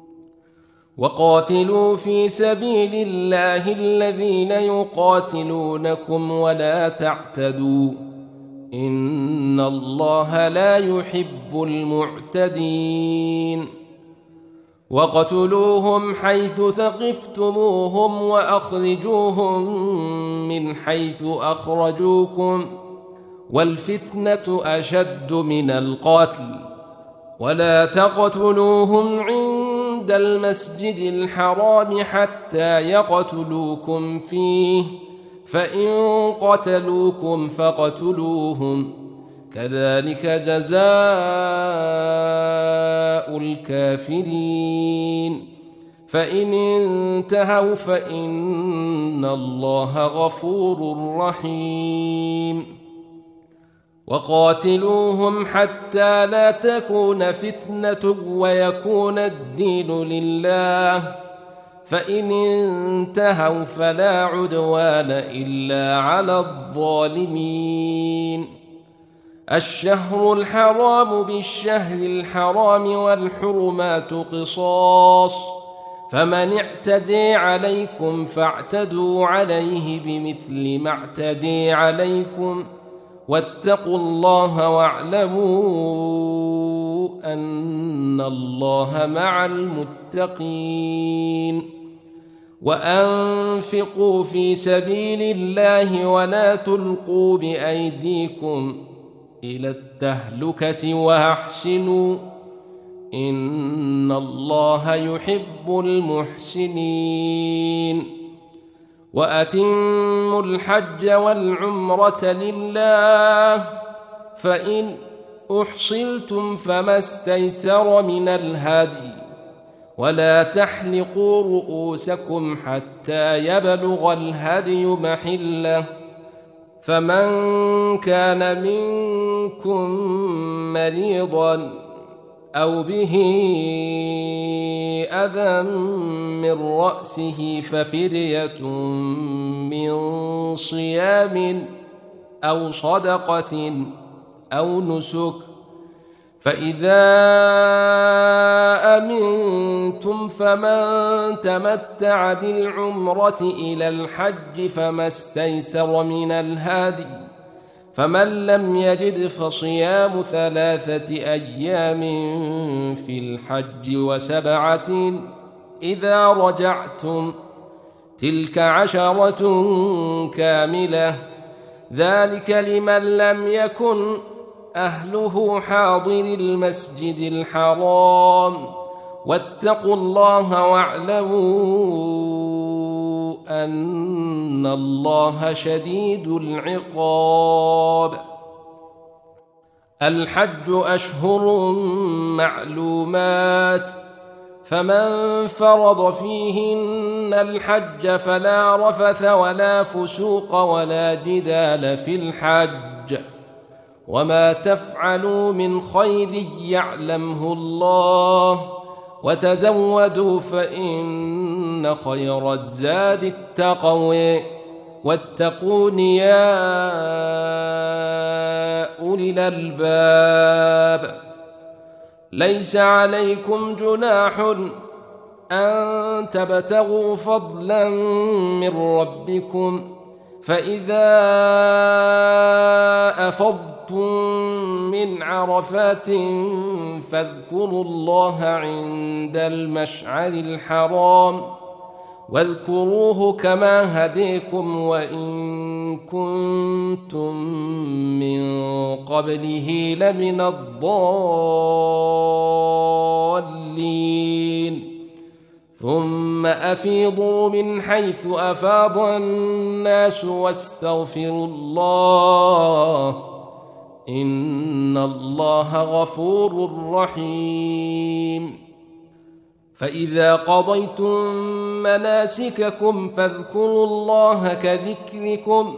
وقاتلوا في سبيل الله الذين يقاتلونكم ولا تعتدوا إن الله لا يحب المعتدين وقتلوهم حيث ثقفتموهم وأخرجوهم من حيث أخرجوكم والفتنة أشد من القتل ولا تقتلوهم عند المسجد الحرام حتى يقتلوكم فيه فإن قتلوكم فاقتلوهم كذلك جزاء الكافرين فإن انتهوا فإن الله غفور رحيم وقاتلوهم حتى لا تكون فتنة ويكون الدين لله فإن انتهوا فلا عدوان إلا على الظالمين الشهر الحرام بالشهر الحرام والحرمات قصاص فمن اعتدي عليكم فاعتدوا عليه بمثل ما اعتدي عليكم واتقوا الله واعلموا أن الله مع المتقين وأنفقوا في سبيل الله ولا تلقوا بأيديكم إلى التهلكة وأحسنوا إن الله يحب المحسنين وأتموا الحج والعمرة لله فإن أحصلتم فما استيسر من الهدي ولا تحلقوا رؤوسكم حتى يبلغ الهدي محله فمن كان منكم مريضا أو به أذى من رأسه ففدية من صيام أو صدقة أو نسك فإذا أمنتم فمن تمتع بالعمرة إلى الحج فما استيسر من الهدي فمن لم يجد فصيام 3 أيام في الحج و7 إذا رجعتم تلك 10 كاملة ذلك لمن لم يكن أهله حاضر المسجد الحرام واتقوا الله واعلموا أن الله شديد العقاب الحج أشهر معلومات فمن فرض فيهن الحج فلا رفث ولا فسوق ولا جدال في الحج وما تفعلوا من خير يعلمه الله وتزودوا فإن خير الزاد التقوى واتقون يا أولي الألباب ليس عليكم جناح أن تبتغوا فضلا من ربكم فإذا أفضتم من عرفات فاذكروا الله عند المشعر الحرام واذكروه كما هديكم وإن كنتم من قبله لمن الضالين ثم أفيضوا من حيث أفاض الناس واستغفروا الله إن الله غفور رحيم فإذا قضيتم مناسككم فاذكروا الله كذكركم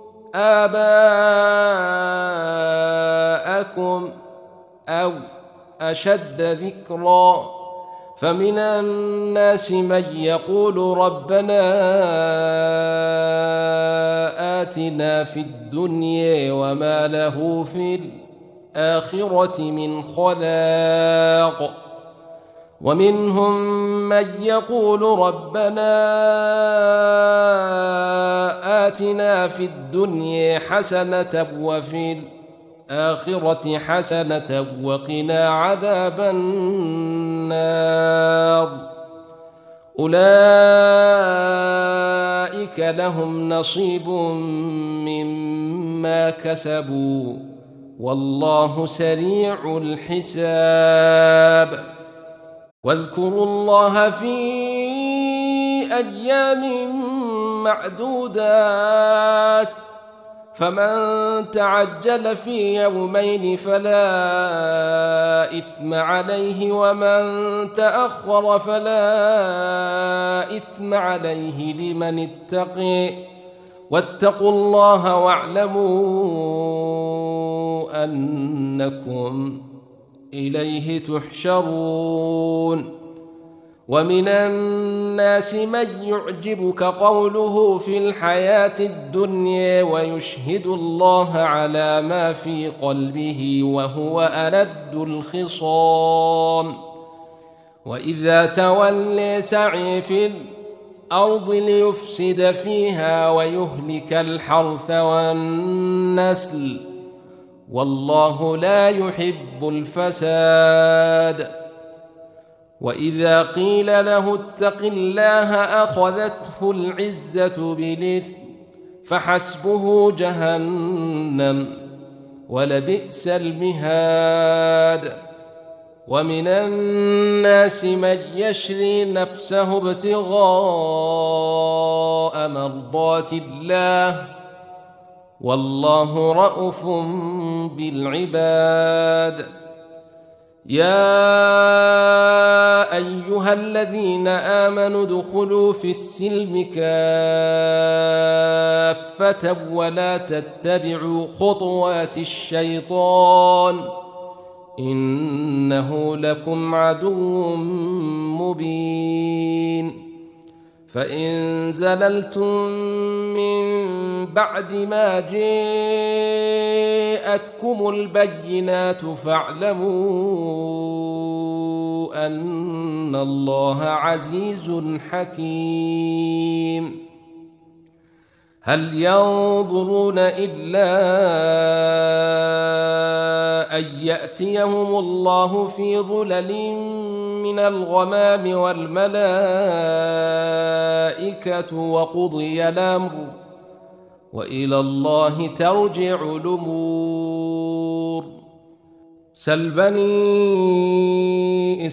آباءكم أو أشد ذكرا فمن الناس من يقول ربنا آتنا في الدنيا وما له في الآخرة من خلاق ومنهم من يقول ربنا آتنا في الدنيا حسنة وفي الآخرة حسنة وقنا عذاب النار أولئك لهم نصيب مما كسبوا والله سريع الحساب واذكروا الله في أيام معدودات فمن تعجل في يومين فلا إثم عليه ومن تأخر فلا إثم عليه لمن اتقي واتقوا الله واعلموا أنكم إليه تحشرون ومن الناس من يعجبك قوله في الحياة الدنيا ويشهد الله على ما في قلبه وهو ألد الخصام وإذا تولي سعي في الأرض ليفسد فيها ويهلك الحرث والنسل والله لا يحب الفساد وإذا قيل له اتق الله أخذته العزة بالإثم فحسبه جهنم ولبئس المهاد ومن الناس من يشري نفسه ابتغاء مرضات الله والله رءوف بالعباد يا أيها الذين آمنوا ادخلوا في السلم كافة ولا تتبعوا خطوات الشيطان إنه لكم عدو مبين فإن زللتم من بعد ما جاءتكم البينات فاعلموا أن الله عزيز حكيم هل ينظرون إلا أن يأتيهم الله في ظلل من الغمام والملائكة وقضي الأمر وإلى الله ترجع الأمور سل بني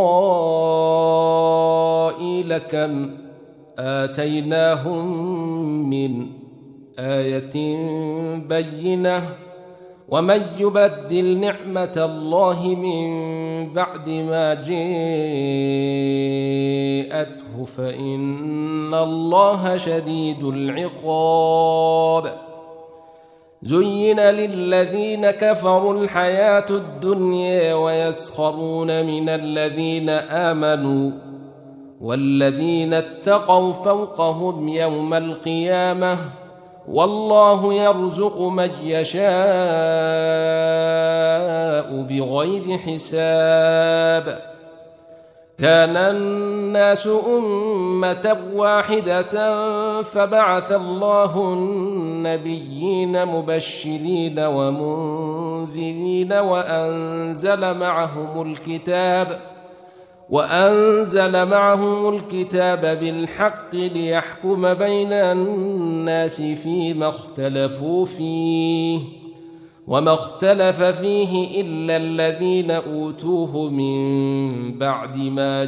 إسرائيل كم آتيناهم من آية بينة ومن يبدل نعمة الله من بعد ما جاءته فإن الله شديد العقاب زين للذين كفروا الحياة الدنيا ويسخرون من الذين آمنوا والذين اتقوا فوقهم يوم القيامة والله يرزق من يشاء بغير حساب كان الناس أمة واحدة فبعث الله النبيين مبشرين ومنذرين وأنزل معهم الكتاب بالحق ليحكم بين الناس فيما اختلفوا فيه وما اختلف فيه إلا الذين أوتوه من بعد ما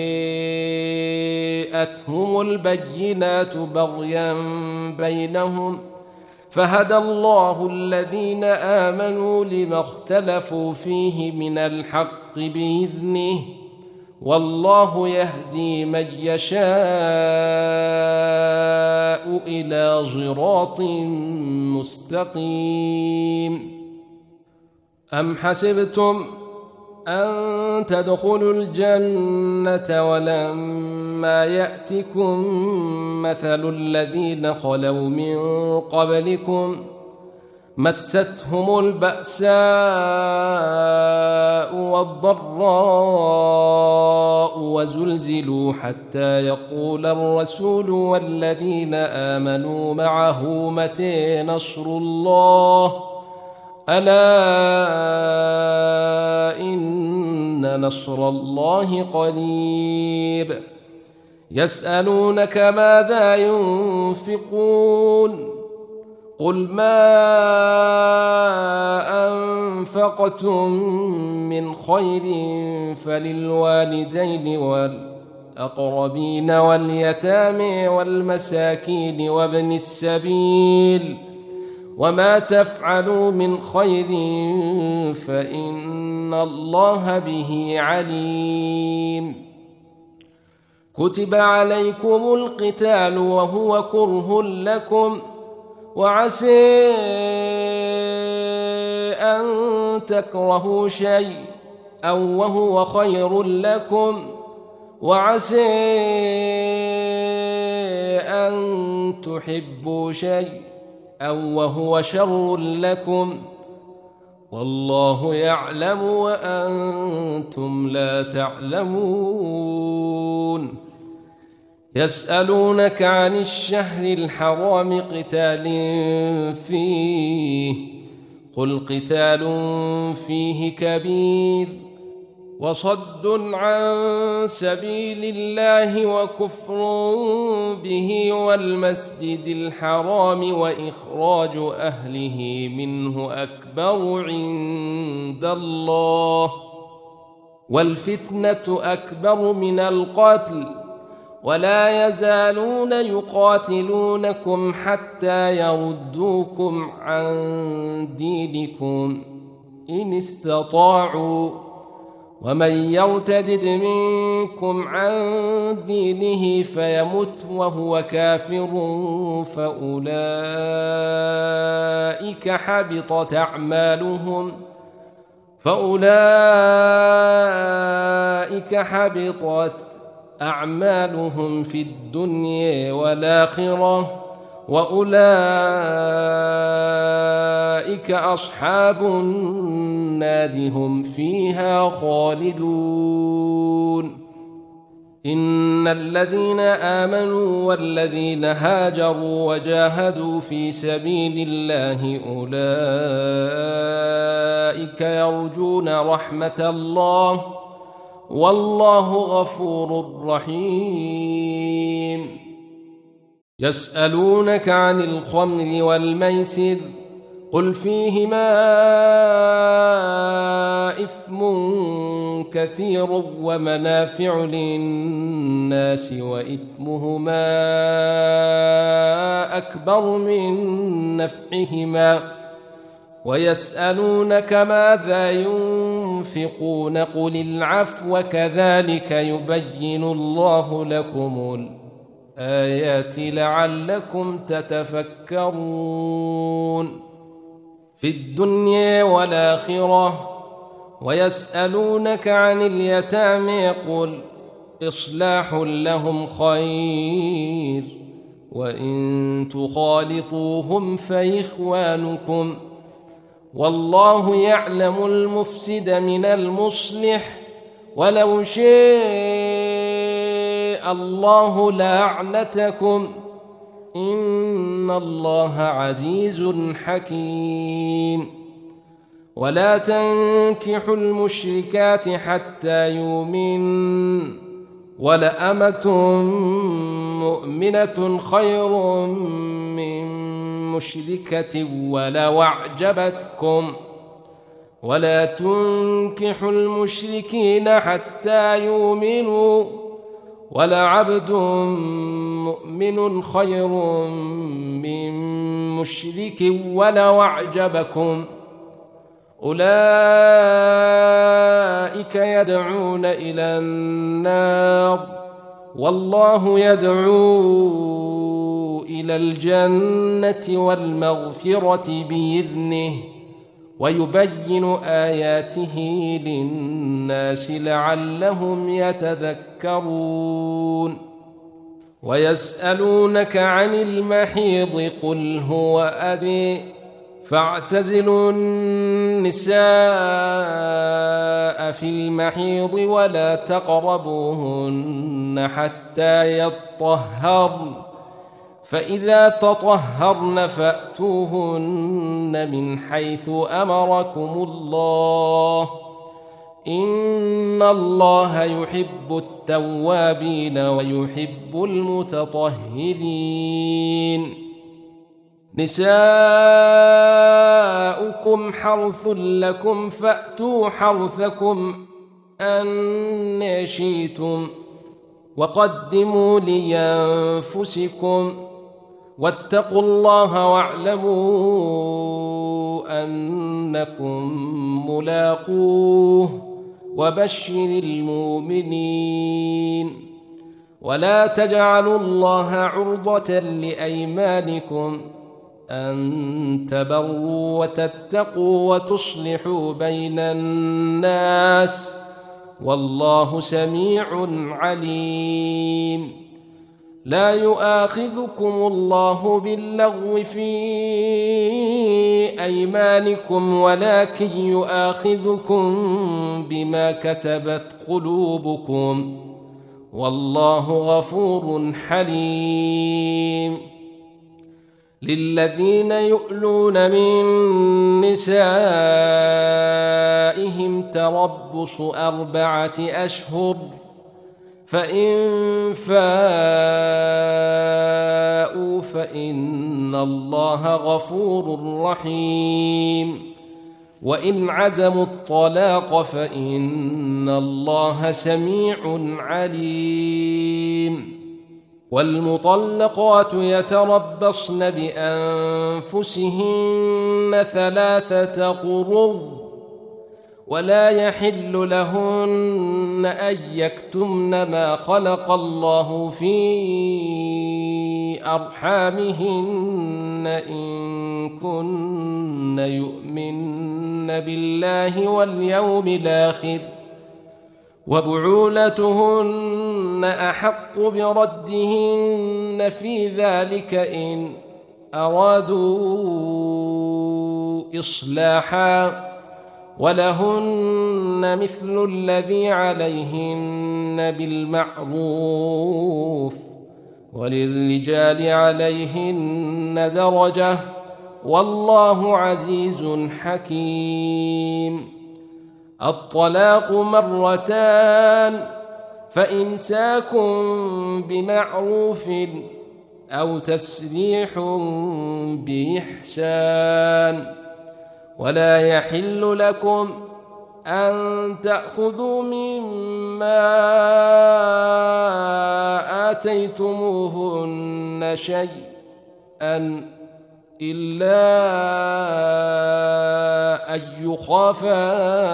جاءتهم البينات بغيا بينهم فهدى الله الذين آمنوا لما اختلفوا فيه من الحق بإذنه والله يهدي من يشاء إلى صراط مستقيم أم حسبتم أن تدخلوا الجنة ولما يأتكم مثل الذين خلوا من قبلكم مستهم البأساء والضراء وزلزلوا حتى يقول الرسول والذين آمنوا معه متى نصر الله ألا إن نصر الله قريب يسألونك ماذا ينفقون قل ما أنفقتم من خير فللوالدين والأقربين واليتامى والمساكين وابن السبيل وما تفعلوا من خير فإن الله به عليم كتب عليكم القتال وهو كره لكم وعسى أن تكرهوا شيء أو وهو خير لكم وعسى أن تحبوا شيء أو وهو شر لكم والله يعلم وأنتم لا تعلمون يسألونك عن الشهر الحرام قتال فيه قل قتال فيه كبير وصد عن سبيل الله وكفر به والمسجد الحرام وإخراج أهله منه أكبر عند الله والفتنة أكبر من القتل ولا يزالون يقاتلونكم حتى يردوكم عن دينكم إن استطاعوا ومن يرتد منكم عن دينه فيمت وهو كافر فأولئك حبطت أعمالهم في الدنيا والآخرة وأولئك أصحاب النار هم فيها خالدون إن الذين آمنوا والذين هاجروا وجاهدوا في سبيل الله أولئك يرجون رحمة الله والله غفور رحيم يسألونك عن الخمر والميسر قل فيهما إثم كثير ومنافع للناس وإثمهما أكبر من نفعهما ويسألونك ماذا ينفقون قل العفو كذلك يبين الله لكم الآيات لعلكم تتفكرون في الدنيا والآخرة ويسألونك عن اليتامى قل إصلاح لهم خير وإن تخالطوهم فإخوانكم والله يعلم المفسد من المصلح ولو شاء الله لأعنتكم إن الله عزيز حكيم ولا تنكحوا المشركات حتى يؤمن ولأمة مؤمنة خير من مشركة ولو أعجبتكم ولا تنكحوا المشركين حتى يؤمنوا ولعبد مؤمن خير من مشرك ولو أعجبكم أولئك يدعون إلى النار والله يدعو إلى الجنة والمغفرة بإذنه ويبين آياته للناس لعلهم يتذكرون ويسألونك عن المحيض قل هو أذى فاعتزلوا النساء في المحيض ولا تقربوهن حتى يطهرن، فإذا تطهرن فأتوهن من حيث أمركم الله، إن الله يحب التوابين ويحب المتطهرين. نساؤكم حرث لكم فأتوا حرثكم أن شئتم، وقدموا لأنفسكم، واتقوا الله واعلموا أنكم ملاقوه، وبشر المؤمنين. ولا تجعلوا الله عرضة لأيمانكم أن تبروا وتتقوا وتصلحوا بين الناس، والله سميع عليم. لا يؤاخذكم الله باللغو في أيمانكم، ولكن يؤاخذكم بما كسبت قلوبكم، والله غفور حليم. للذين يؤلون من نسائهم تربص 4 أشهر، فإن فاءوا فإن الله غفور رحيم، وإن عزموا الطلاق فإن الله سميع عليم. والمطلقات يتربصن بأنفسهن 3 قروء، ولا يحل لهن أن يكتمن ما خلق الله في أرحامهن إن كن يؤمن بالله واليوم الآخر، وبعولتهن أحق بردهن في ذلك إن أرادوا إصلاحا، ولهن مثل الذي عليهن بالمعروف، وللرجال عليهن درجة، والله عزيز حكيم. الطلاق 2، فإمساك بمعروف أو تسريح بإحسان. ولا يحل لكم أن تأخذوا مما آتيتموهن شيئا إلا أن يخافا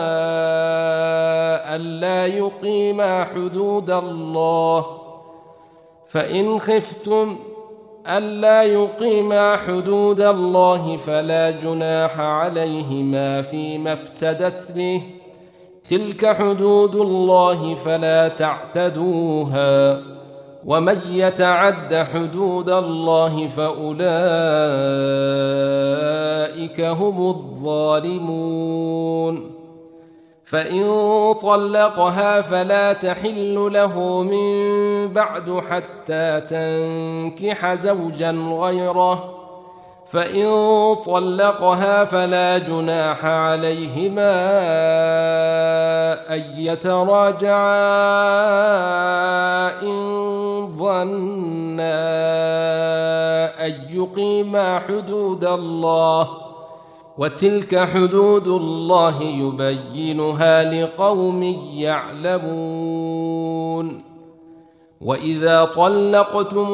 ألا يقيما حدود الله، فإن خفتم ألا يقيما حدود الله فلا جناح عليهما فيما افتدت به، تلك حدود الله فلا تعتدوها، ومن يتعد حدود الله فأولئك هم الظالمون. فإن طلقها فلا تحل له من بعد حتى تنكح زوجا غيره، فإن طلقها فلا جناح عليهما أن يتراجعا إن ظنا أن يقيما حدود الله، وتلك حدود الله يبينها لقوم يعلمون. وإذا طلقتم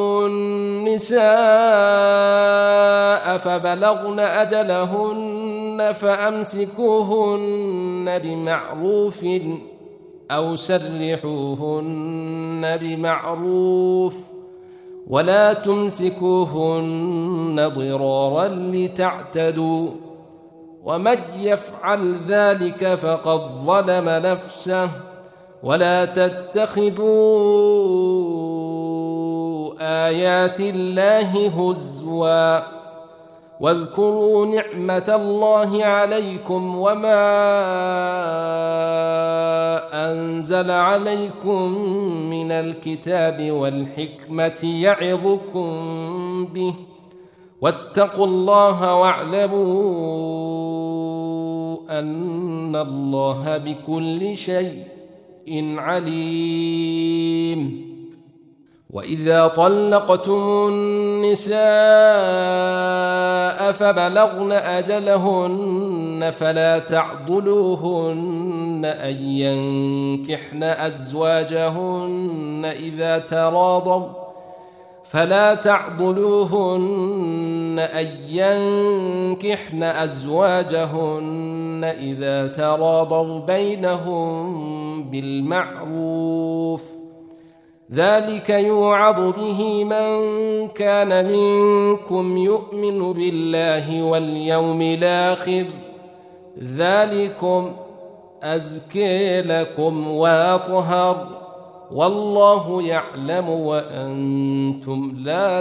النساء فبلغن أجلهن فأمسكوهن بمعروف أو سرحوهن بمعروف، ولا تمسكوهن ضرارا لتعتدوا، ومن يفعل ذلك فقد ظلم نفسه. ولا تتخذوا آيات الله هزوا واذكروا نعمة الله عليكم وما أنزل عليكم من الكتاب والحكمة يعظكم به واتقوا الله واعلموا أن الله بكل شيء عليم. وإذا طلقتم النساء فبلغن أجلهن فلا تعضلوهن أن ينكحن أزواجهن إذا تراضوا بينهم بالمعروف، ذلك يوعظ به من كان منكم يؤمن بالله واليوم الآخر، ذلكم أزكى لكم وأطهر، والله يعلم وأنتم لا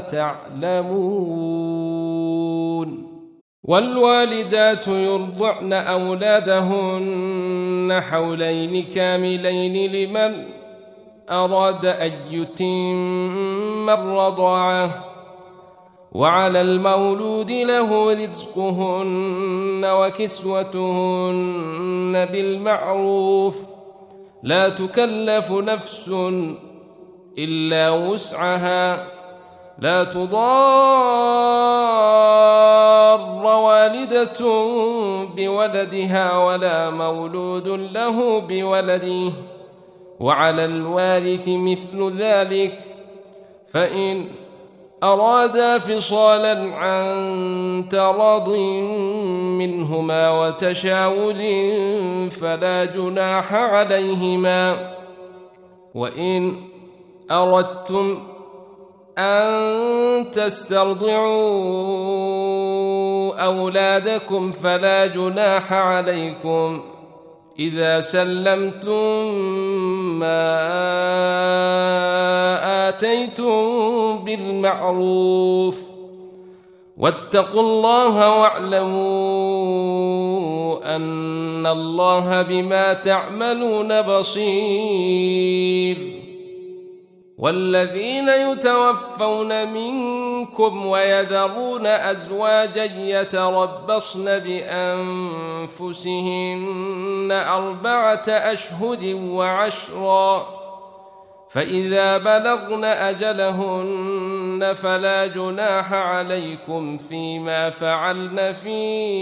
تعلمون. والوالدات يرضعن أولادهن حولين كاملين لمن أراد أن يتم الرضاعة، وعلى المولود له رزقهن وكسوتهن بالمعروف، لا تكلف نفس إلا وسعها، لا تضار والدة بولدها ولا مولود له بولده، وعلى الوارث مثل ذلك، فإن أرادا فصالا عن تراض منهما وتشاور فلا جناح عليهما. وإن أردتم أن تسترضعوا أولادكم فلا جناح عليكم إذا سلمتم ما آتيتم بالمعروف، واتقوا الله واعلموا أن الله بما تعملون بصير. والذين يتوفون منكم ويذرون أزواجا يتربصن بأنفسهن 4 أشهر وعشرا، فإذا بلغن أجلهن فلا جناح عليكم فيما فعلن في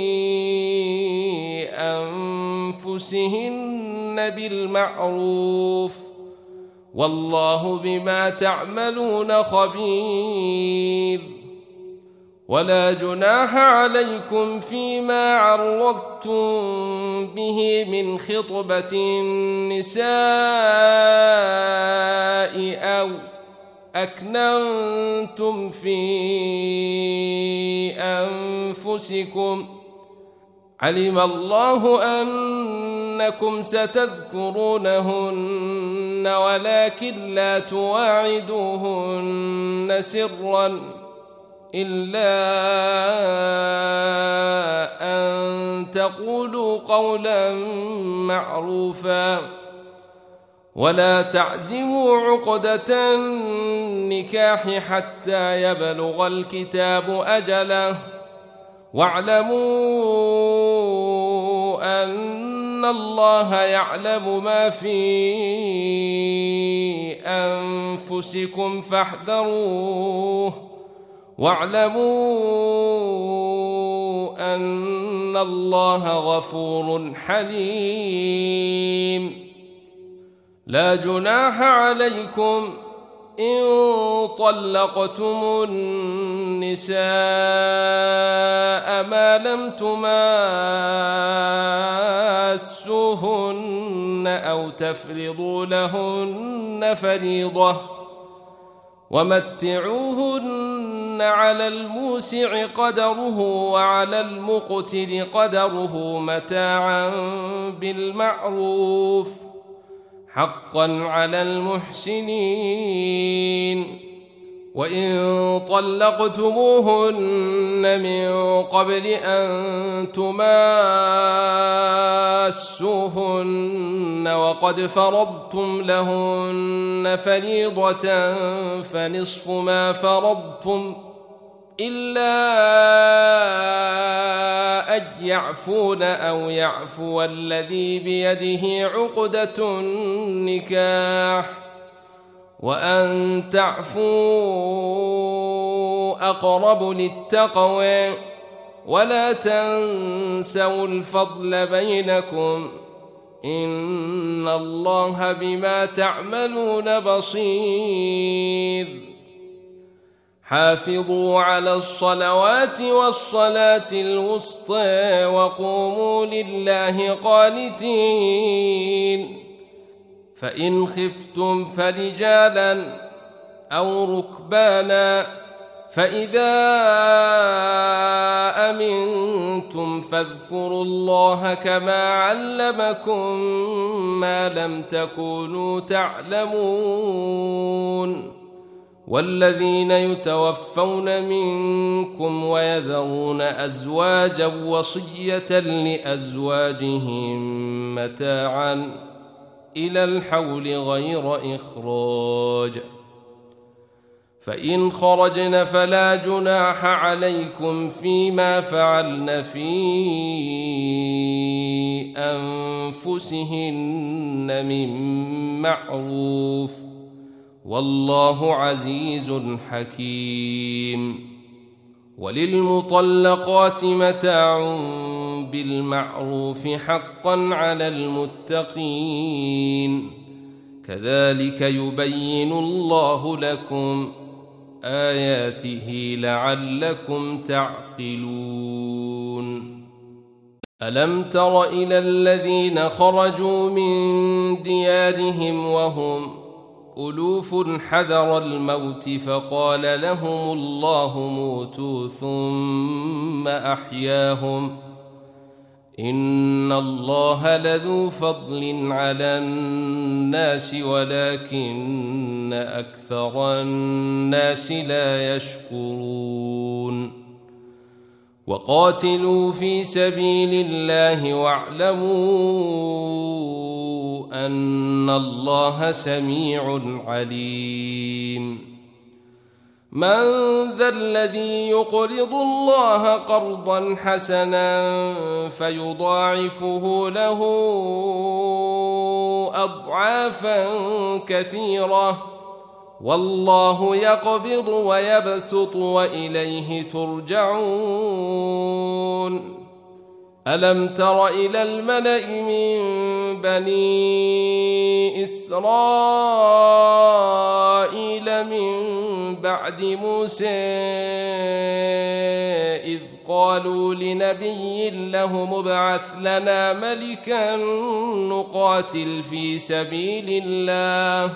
أنفسهن بالمعروف، والله بما تعملون خبير. ولا جناح عليكم فيما عرضتم به من خطبة النساء أو أكننتم في أنفسكم، علم الله أنكم ستذكرونهن ولكن لا تواعدوهن سرا إلا أن تقولوا قولا معروفا، ولا تعزموا عقدة النكاح حتى يبلغ الكتاب أجله، واعلموا أن الله يعلم ما في أنفسكم فاحذروه، واعلموا أن الله غفور حليم. لا جناح عليكم إن طلقتم النساء ما لم تماسوهن أو تفرضوا لهن فريضة، ومتعوهن على الموسع قدره وعلى المقتر قدره متاعا بالمعروف، حقا على المحسنين. وإن طلقتموهن من قبل أن تماسوهن وقد فرضتم لهن فريضة فنصف ما فرضتم إلا أن يعفون أو يعفو الذي بيده عقدة النكاح وأن تعفوا أقرب للتقوى ولا تنسوا الفضل بينكم إن الله بما تعملون بصير حافظوا على الصلوات والصلاة الوسطى وقوموا لله قانتين فإن خفتم فرجالا أو ركبانا فإذا أمنتم فاذكروا الله كما علمكم ما لم تكونوا تعلمون والذين يتوفون منكم ويذرون أزواجا وصية لأزواجهم متاعا إلى الحول غير إخراج فإن خرجن فلا جناح عليكم فيما فعلن في أنفسهن من معروف والله عزيز حكيم وللمطلقات متاع بالمعروف حقا على المتقين كذلك يبين الله لكم آياته لعلكم تعقلون ألم تر إلى الذين خرجوا من ديارهم وهم ألوف حذر الموت فقال لهم الله موتوا ثم أحياهم إن الله لذو فضل على الناس ولكن أكثر الناس لا يشكرون وقاتلوا في سبيل الله واعلموا أن الله سميع عليم من ذا الذي يقرض الله قرضا حسنا فيضاعفه له أضعافا كثيرة والله يقبض ويبسط وإليه ترجعون ألم تر إلى الملأ من بني إسرائيل من بعد موسى إذ قالوا لنبي له ابعث لنا ملكا نقاتل في سبيل الله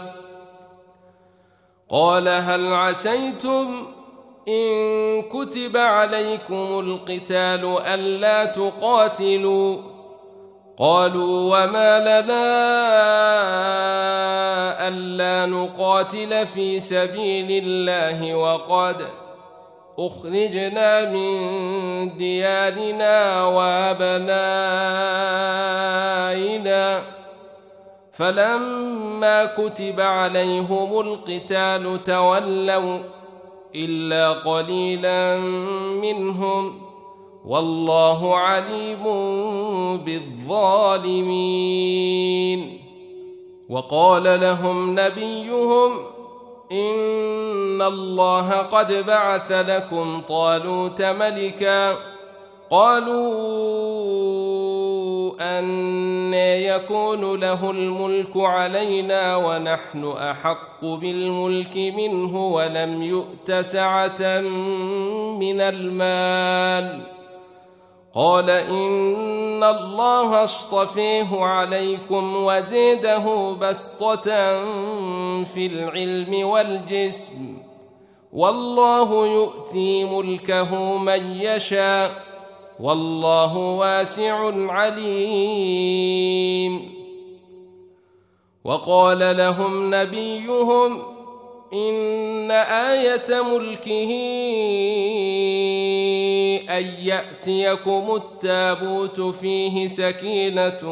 قال هل عسيتم إن كتب عليكم القتال ألا تقاتلوا قالوا وما لنا ألا نقاتل في سبيل الله وقد أخرجنا من ديارنا وأبنائنا فلما كتب عليهم القتال تولوا إلا قليلا منهم والله عليم بالظالمين وقال لهم نبيهم إن الله قد بعث لكم طالوت ملكا قالوا أن يكون له الملك علينا ونحن أحق بالملك منه ولم يؤت سعة من المال قال إن الله اصطفيه عليكم وزيده بسطة في العلم والجسم والله يؤتي ملكه من يشاء والله واسع عليم وقال لهم نبيهم إن آية ملكه أن يأتيكم التابوت فيه سكينة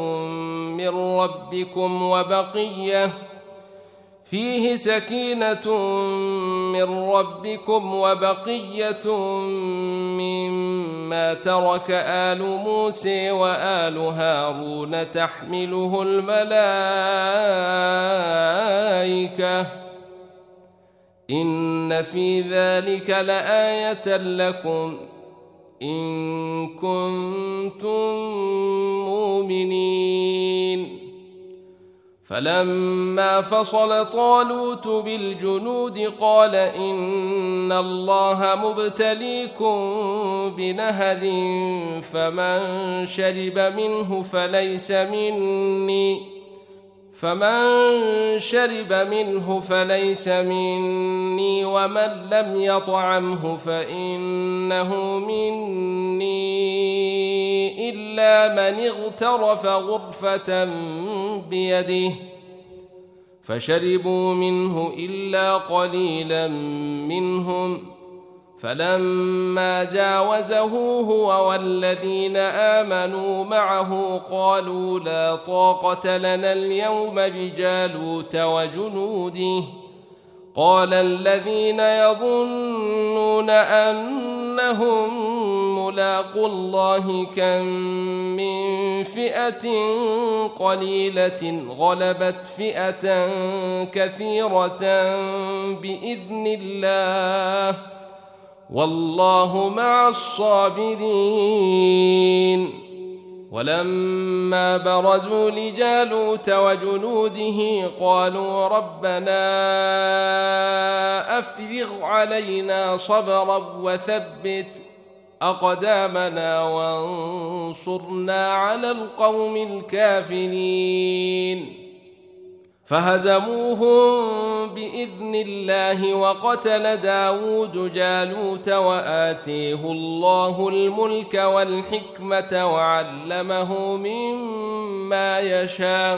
من ربكم وبقية مما ترك آل موسى وآل هارون تحمله الملائكة إن في ذلك لآية لكم إن كنتم مؤمنين. فلما فصل طالوت بالجنود قال إن الله مبتليكم بنهر فمن شرب منه فليس مني ومن لم يطعمه فإنه مني إلا من اغترف غرفة بيده فشربوا منه إلا قليلا منهم. فلما جاوزه هو والذين آمنوا معه قالوا لا طاقة لنا اليوم بجالوت وجنوده. قال الذين يظنون أنهم ملاقو الله كم من فئة قليلة غلبت فئة كثيرة بإذن الله والله مع الصابرين. ولما برزوا لجالوت وجنوده قالوا ربنا أفرغ علينا صبرا وثبت أقدامنا وانصرنا على القوم الكافرين. فهزموهم بإذن الله وقتل داود جالوت وآتيه الله الملك والحكمة وعلمه مما يشاء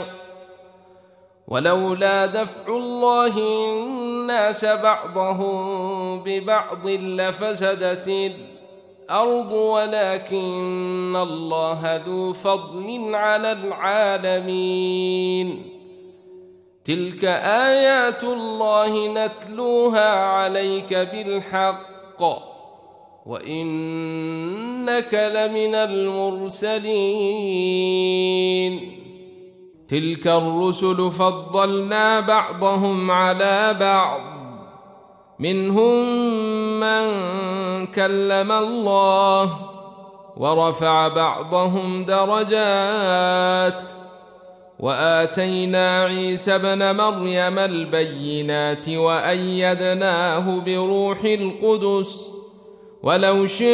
ولولا دفع الله الناس بعضهم ببعض لفسدت الأرض ولكن الله ذو فضل على العالمين. تلك آيات الله نتلوها عليك بالحق وإنك لمن المرسلين. تلك الرسل فضلنا بعضهم على بعض منهم من كلم الله ورفع بعضهم درجات وآتينا عيسى ابن مريم البينات وأيدناه بروح القدس ولو شاء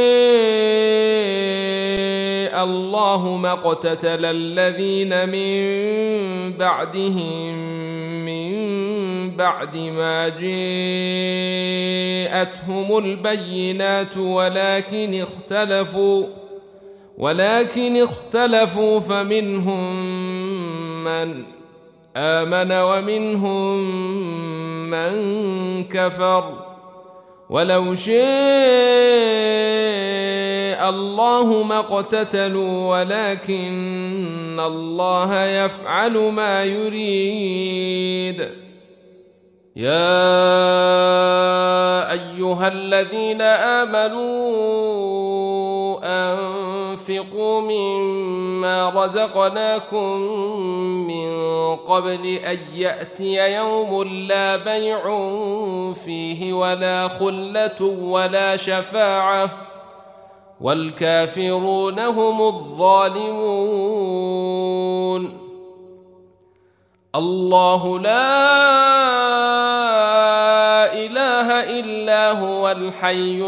الله ما اقتتل الذين من بعدهم من بعد ما جاءتهم البينات ولكن اختلفوا فمنهم من آمن ومنهم من كفر ولو شاء الله ما اقتتلوا ولكن الله يفعل ما يريد. يا أيها الذين آمنوا أنفقوا مما رزقناكم من قبل أن يأتي يوم لا بيع فيه ولا خلة ولا شفاعة والكافرون هم الظالمون. الله لا إله إلا هو الحي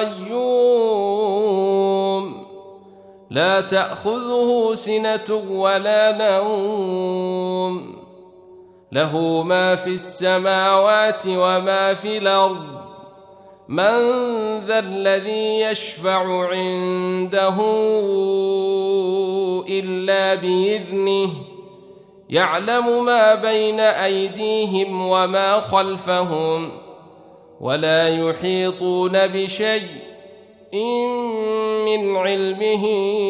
القيوم لا تأخذه سنة ولا نوم له ما في السماوات وما في الأرض من ذا الذي يشفع عنده إلا بإذنه يعلم ما بين أيديهم وما خلفهم ولا يحيطون بشيء من علمه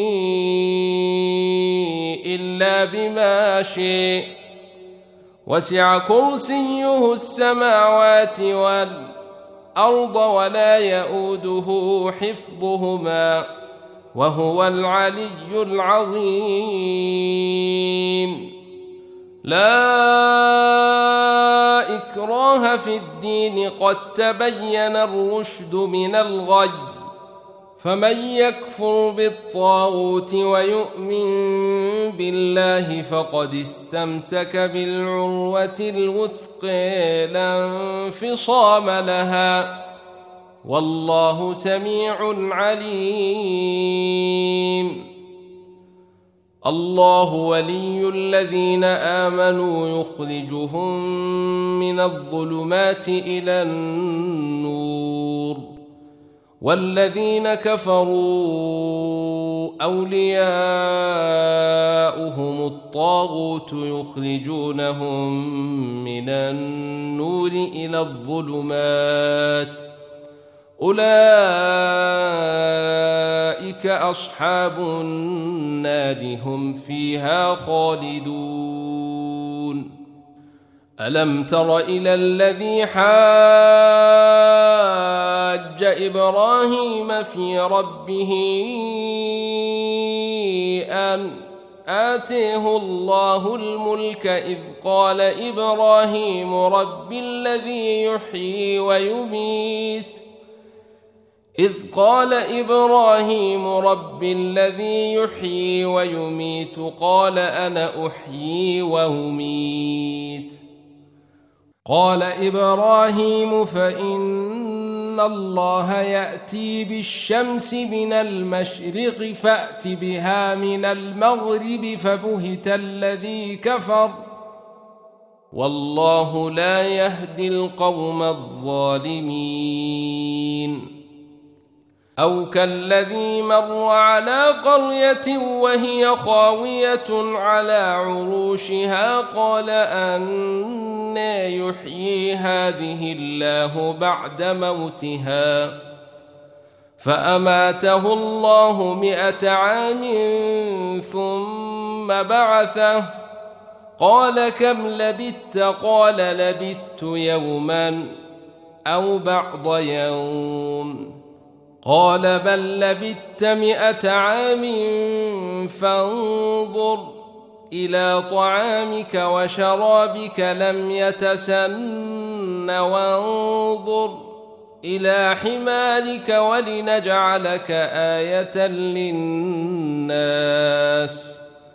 إلا بما شاء وسع كرسيه السماوات والأرض ولا يؤوده حفظهما وهو العلي العظيم. لا إكراه في الدين قد تبين الرشد من الغي فمن يكفر بالطاغوت ويؤمن بالله فقد استمسك بالعروة الوثقى لا انفصام لها والله سميع عليم. الله ولي الذين آمنوا يخرجهم من الظلمات إلى النور والذين كفروا أولياؤهم الطاغوت يخرجونهم من النور إلى الظلمات أولئك أصحاب النار هم فيها خالدون. ألم تر إلى الذي حاج إبراهيم في ربه أن آتيه الله الملك إذ قال إبراهيم رب الذي يحيي ويميت قال أنا أحيي وأميت. قال إبراهيم فإن الله يأتي بالشمس من المشرق فأت بها من المغرب فبهت الذي كفر والله لا يهدي القوم الظالمين. أو كالذي مر على قرية وهي خاوية على عروشها قال أنى يحيي هذه الله بعد موتها فأماته الله 100 عام ثم بعثه قال كم لبثت قال لبثت يوما أو بعض يوم قال بل لبثت 100 عام فانظر إلى طعامك وشرابك لم يتسن وانظر إلى حمارك ولنجعلك آية للناس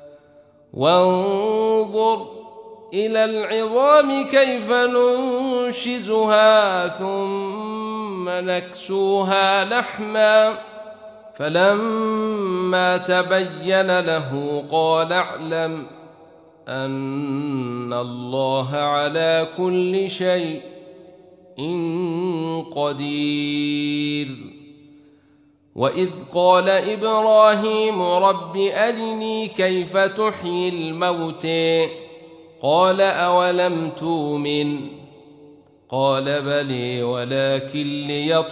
وانظر إلى العظام كيف ننشزها ثم نكسوها لحما فلما تبين له قال اعلم أن الله على كل شيء قدير. وإذ قال إبراهيم رب أرني كيف تحيي الموتى قال أولم تؤمن قال بلى ولكن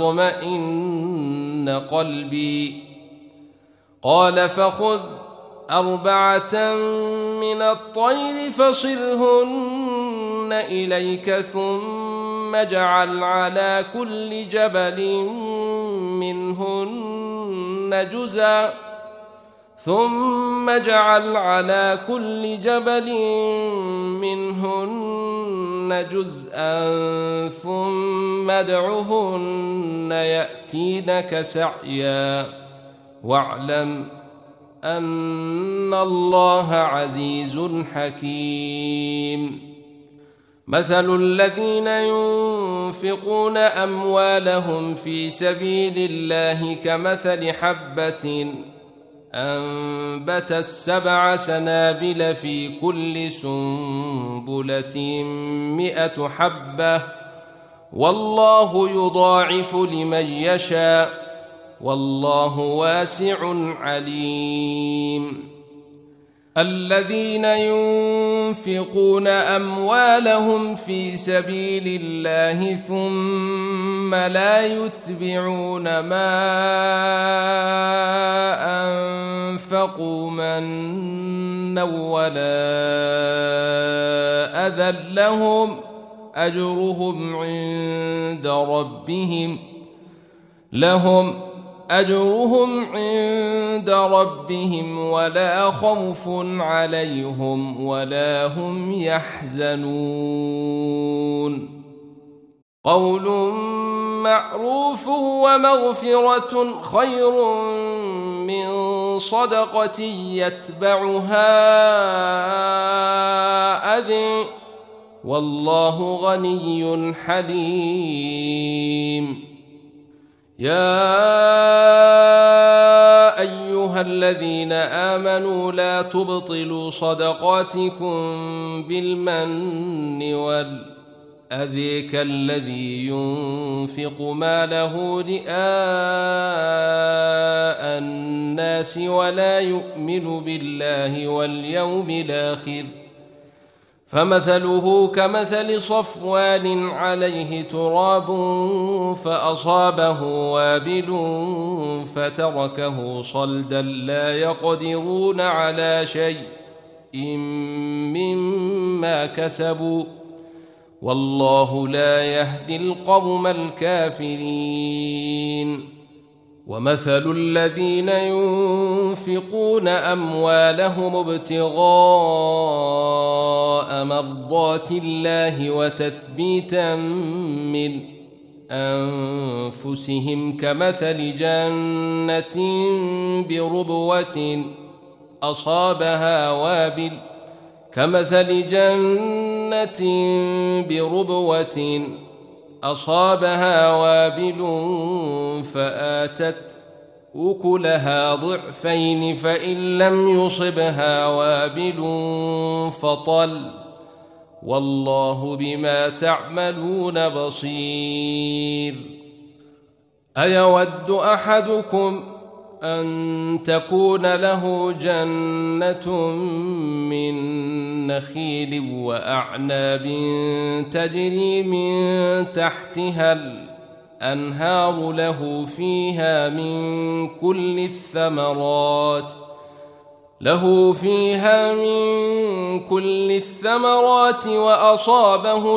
ليطمئن قلبي قال فخذ 4 من الطير فصرهن إليك ثم اجعل على كل جبل منهن جزءا ثم ادعهن يأتينك سعيا واعلم أن الله عزيز حكيم. مثل الذين ينفقون أموالهم في سبيل الله كمثل حبة أنبتت 7 سنابل في كل سنبلة 100 حبة والله يضاعف لمن يشاء والله واسع عليم. الذين ينفقون أموالهم في سبيل الله ثم لا يتبعون ما أنفقوا منا ولا أذى لهم أجرهم عند ربهم ولا خوف عليهم ولا هم يحزنون قول معروف ومغفرة خير من صدقة يتبعها أذى والله غني حليم يا أيها الذين آمنوا لا تبطلوا صدقاتكم بالمن والأذى كالذي ينفق ماله رئاء الناس ولا يؤمن بالله واليوم الآخر فمثله كمثل صفوان عليه تراب فأصابه وابل فتركه صلدا لا يقدرون على شيء مما كسبوا والله لا يهدي القوم الكافرين ومثل الذين ينفقون أموالهم ابتغاء مرضات الله وتثبيتا من أنفسهم كمثل جنة بربوة أصابها وابل فآتت أكلها ضعفين فإن لم يصبها وابل فطل والله بما تعملون بصير أيود أحدكم أن تكون له جنة من نخيل وأعناب تجري من تحتها الأنهار له فيها من كل الثمرات وأصابه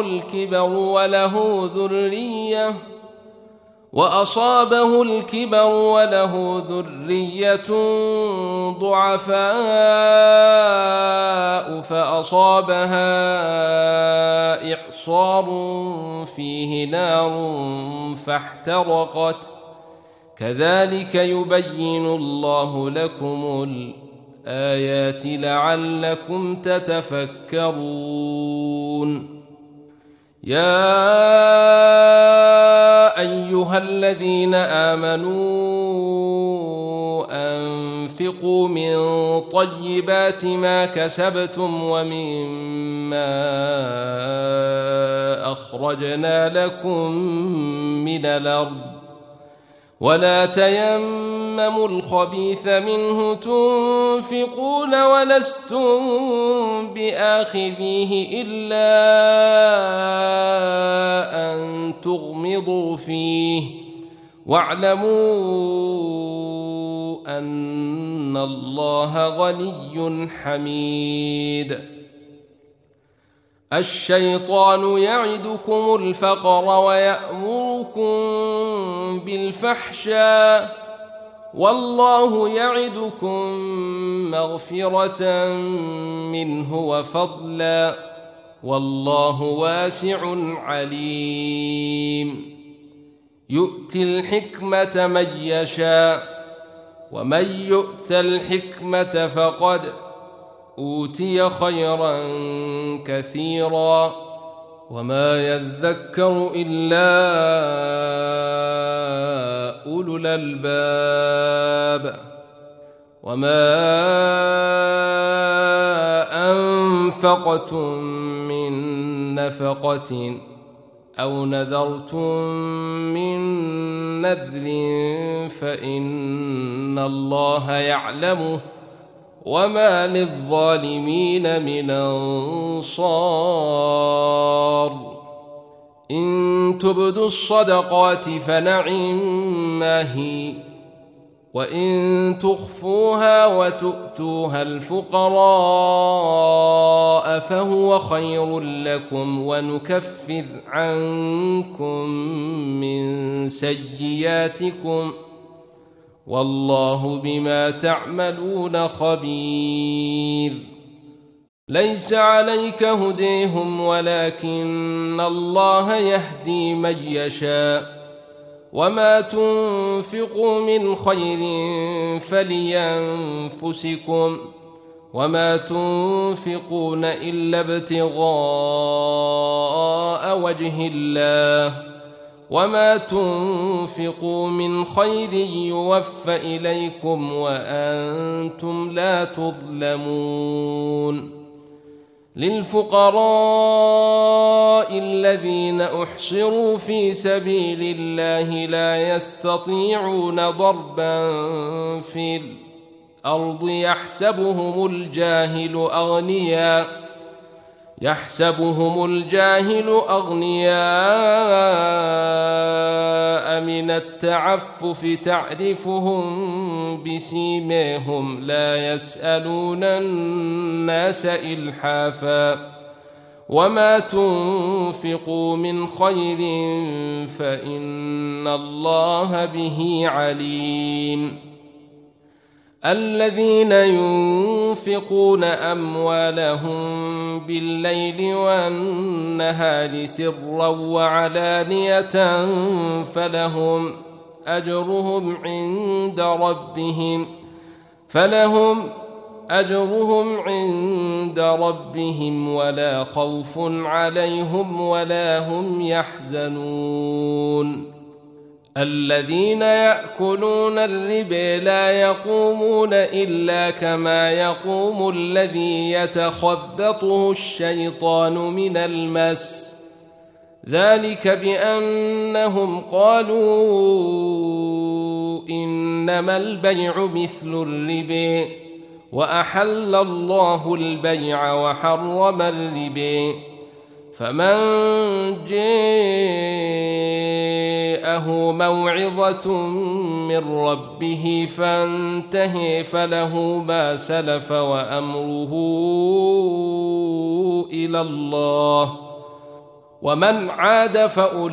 الكبر وله ذرية ضعفاء فأصابها إعصار فيه نار فاحترقت كذلك يبين الله لكم الآيات لعلكم تتفكرون يا أيها الذين آمنوا أنفقوا من طيبات ما كسبتم ومما أخرجنا لكم من الأرض ولا تيمموا الخبيث منه تنفقون ولستم بآخذيه إلا أن تغمضوا فيه واعلموا أن الله غني حميد الشيطان يعدكم الفقر ويأمركم بالفحشاء والله يعدكم مغفرة منه وفضلا والله واسع عليم يؤتي الحكمة من يشاء ومن يؤت الحكمة فقد أوتي خيرا كثيرا وما يذكر إلا أولو الألباب وما أنفقتم من نفقة أو نذرتم من نذر فإن الله يعلمه وما للظالمين من أنصار إن تبدوا الصدقات فنعما هي وإن تخفوها وتؤتوها الفقراء فهو خير لكم ونكفر عنكم من سيئاتكم والله بما تعملون خبير ليس عليك هديهم ولكن الله يهدي من يشاء وما تنفقوا من خير فلينفسكم وما تنفقون إلا ابتغاء وجه الله وما تنفقوا من خير يوفى إليكم وأنتم لا تظلمون للفقراء الذين أحصروا في سبيل الله لا يستطيعون ضربا في الأرض يحسبهم الجاهل أغنياء من التعفف تعرفهم بسيماهم لا يسألون الناس إلحافا وما تنفقوا من خير فإن الله به عليم الذين ينفقون أموالهم بالليل والنهار سرا وعلانية فلهم أجرهم عند ربهم ولا خوف عليهم ولا هم يحزنون الذين يأكلون الربا لا يقومون إلا كما يقوم الذي يتخبطه الشيطان من المس ذلك بأنهم قالوا إنما البيع مثل الربا وأحل الله البيع وحرم الربا فمن جاءه موعظة من ربه فانتهى فله ما سلف وأمره إلى الله ومن عاد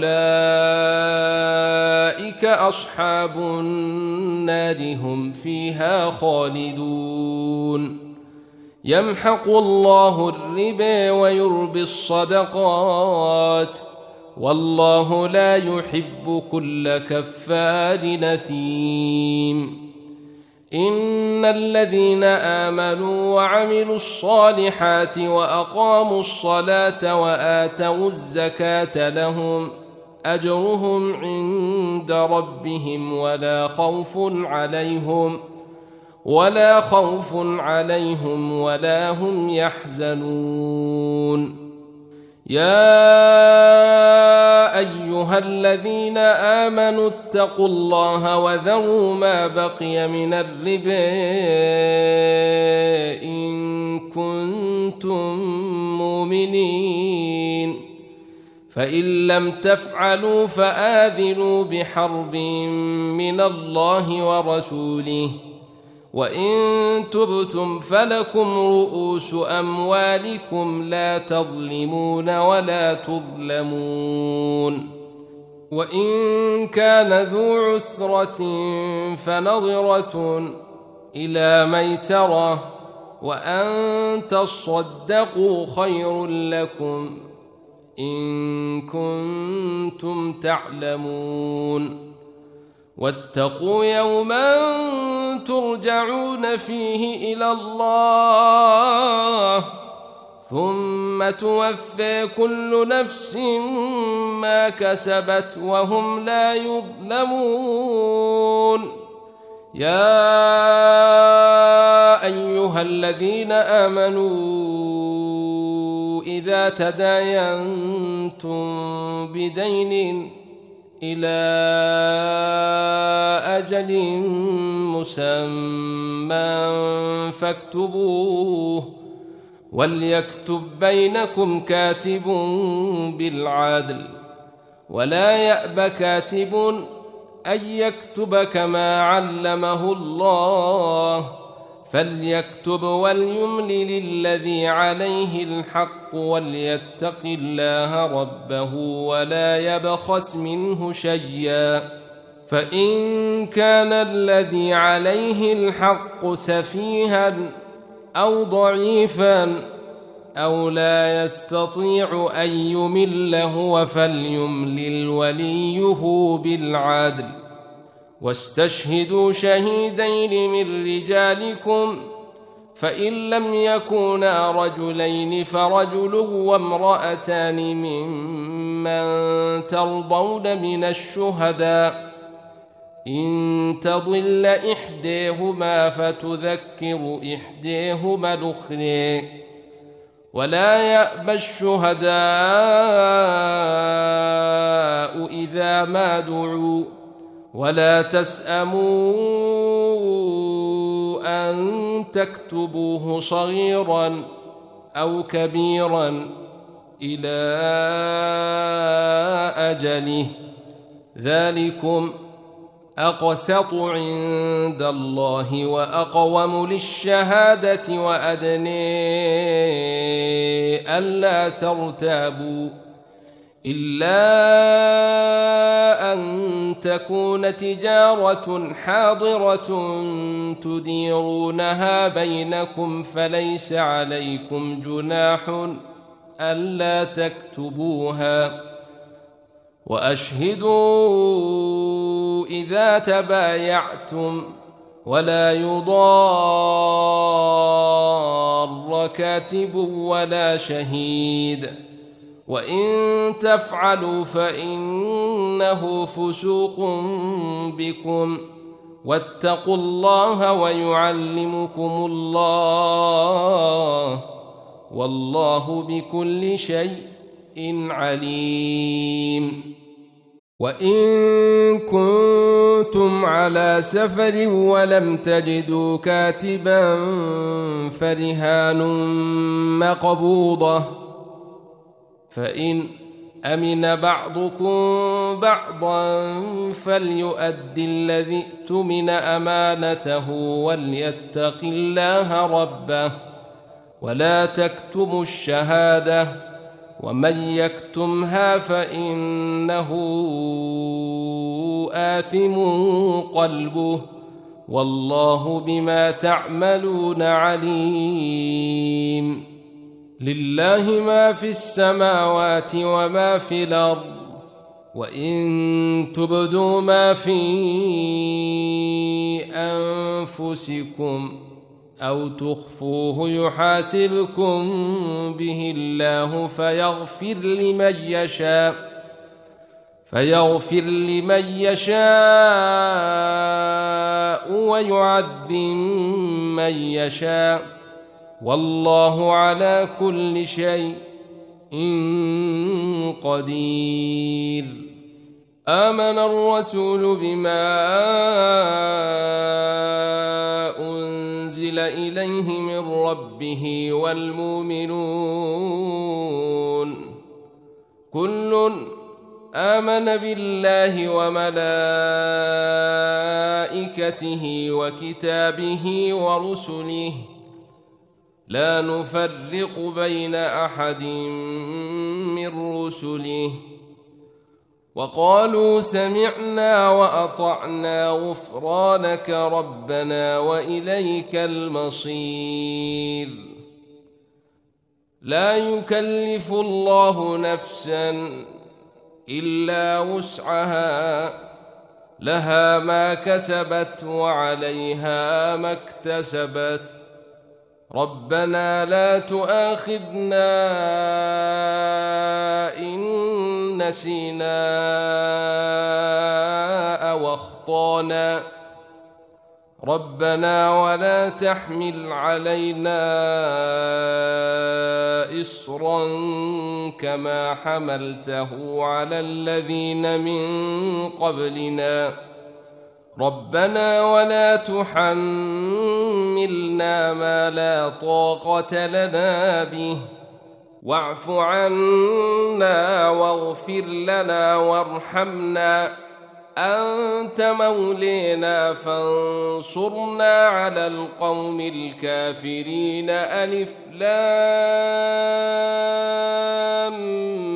فأولئك أصحاب النار هم فيها خالدون يمحق الله الربا ويربي الصدقات والله لا يحب كل كفار نثيم إن الذين آمنوا وعملوا الصالحات وأقاموا الصلاة وآتوا الزكاة لهم أجرهم عند ربهم ولا خوف عليهم ولا هم يحزنون يا أيها الذين آمنوا اتقوا الله وذروا ما بقي من الربا إن كنتم مؤمنين فإن لم تفعلوا فآذنوا بحرب من الله ورسوله وإن تبتم فلكم رؤوس أموالكم لا تظلمون ولا تظلمون وإن كان ذو عسرة فنظرة إلى ميسرة وأن تصدقوا خير لكم إن كنتم تعلمون واتقوا يوما ترجعون فيه إلى الله ثم توفى كل نفس ما كسبت وهم لا يظلمون يا أيها الذين آمنوا إذا تداينتم بدين إلى أجل مسمى فاكتبوه وليكتب بينكم كاتب بالعدل ولا يأب كاتب أن يكتب كما علمه الله فليكتب وليملل الذي عليه الحق وليتق الله ربه ولا يبخس منه شيئا فإن كان الذي عليه الحق سفيها أو ضعيفا أو لا يستطيع أن يمل هو فليملل وليه بالعدل واستشهدوا شهيدين من رجالكم فإن لم يكونا رجلين فرجل وامرأتان ممن ترضون من الشهداء إن تضل إحداهما فتذكر إحداهما الأخرى ولا يأبى الشهداء إذا ما دعوا ولا تسأموا أن تكتبوه صغيرا أو كبيرا إلى أجله ذلكم أقسط عند الله وأقوم للشهادة وأدني ألا ترتابوا إلا أن تكون تجارة حاضرة تديرونها بينكم فليس عليكم جناح ألا تكتبوها وأشهدوا إذا تبايعتم ولا يضار كاتب ولا شهيد وإن تفعلوا فإنه فسوق بكم واتقوا الله ويعلمكم الله والله بكل شيء عليم وإن كنتم على سفر ولم تجدوا كاتبا فرهان مقبوضة فإن أمن بعضكم بعضا فليؤدي الذي اؤتمن أمانته وليتق الله ربه ولا تكتموا الشهادة ومن يكتمها فإنه آثم قلبه والله بما تعملون عليم لله ما في السماوات وما في الأرض وإن تبدوا ما في أنفسكم أو تخفوه يحاسبكم به الله فيغفر لمن يشاء ويعذب من يشاء والله على كل شيء قدير آمن الرسول بما أنزل إليه من ربه والمؤمنون كل آمن بالله وملائكته وكتابه ورسله لا نفرق بين أحد من رسله وقالوا سمعنا وأطعنا غفرانك ربنا وإليك المصير لا يكلف الله نفسا إلا وسعها لها ما كسبت وعليها ما اكتسبت ربنا لا تؤاخذنا إن نسينا أو أخطأنا ربنا ولا تحمل علينا إصرا كما حملته على الذين من قبلنا ربنا ولا تحملنا ما لا طاقة لنا به واعف عنا واغفر لنا وارحمنا أنت مولينا فانصرنا على القوم الكافرين. ألف لام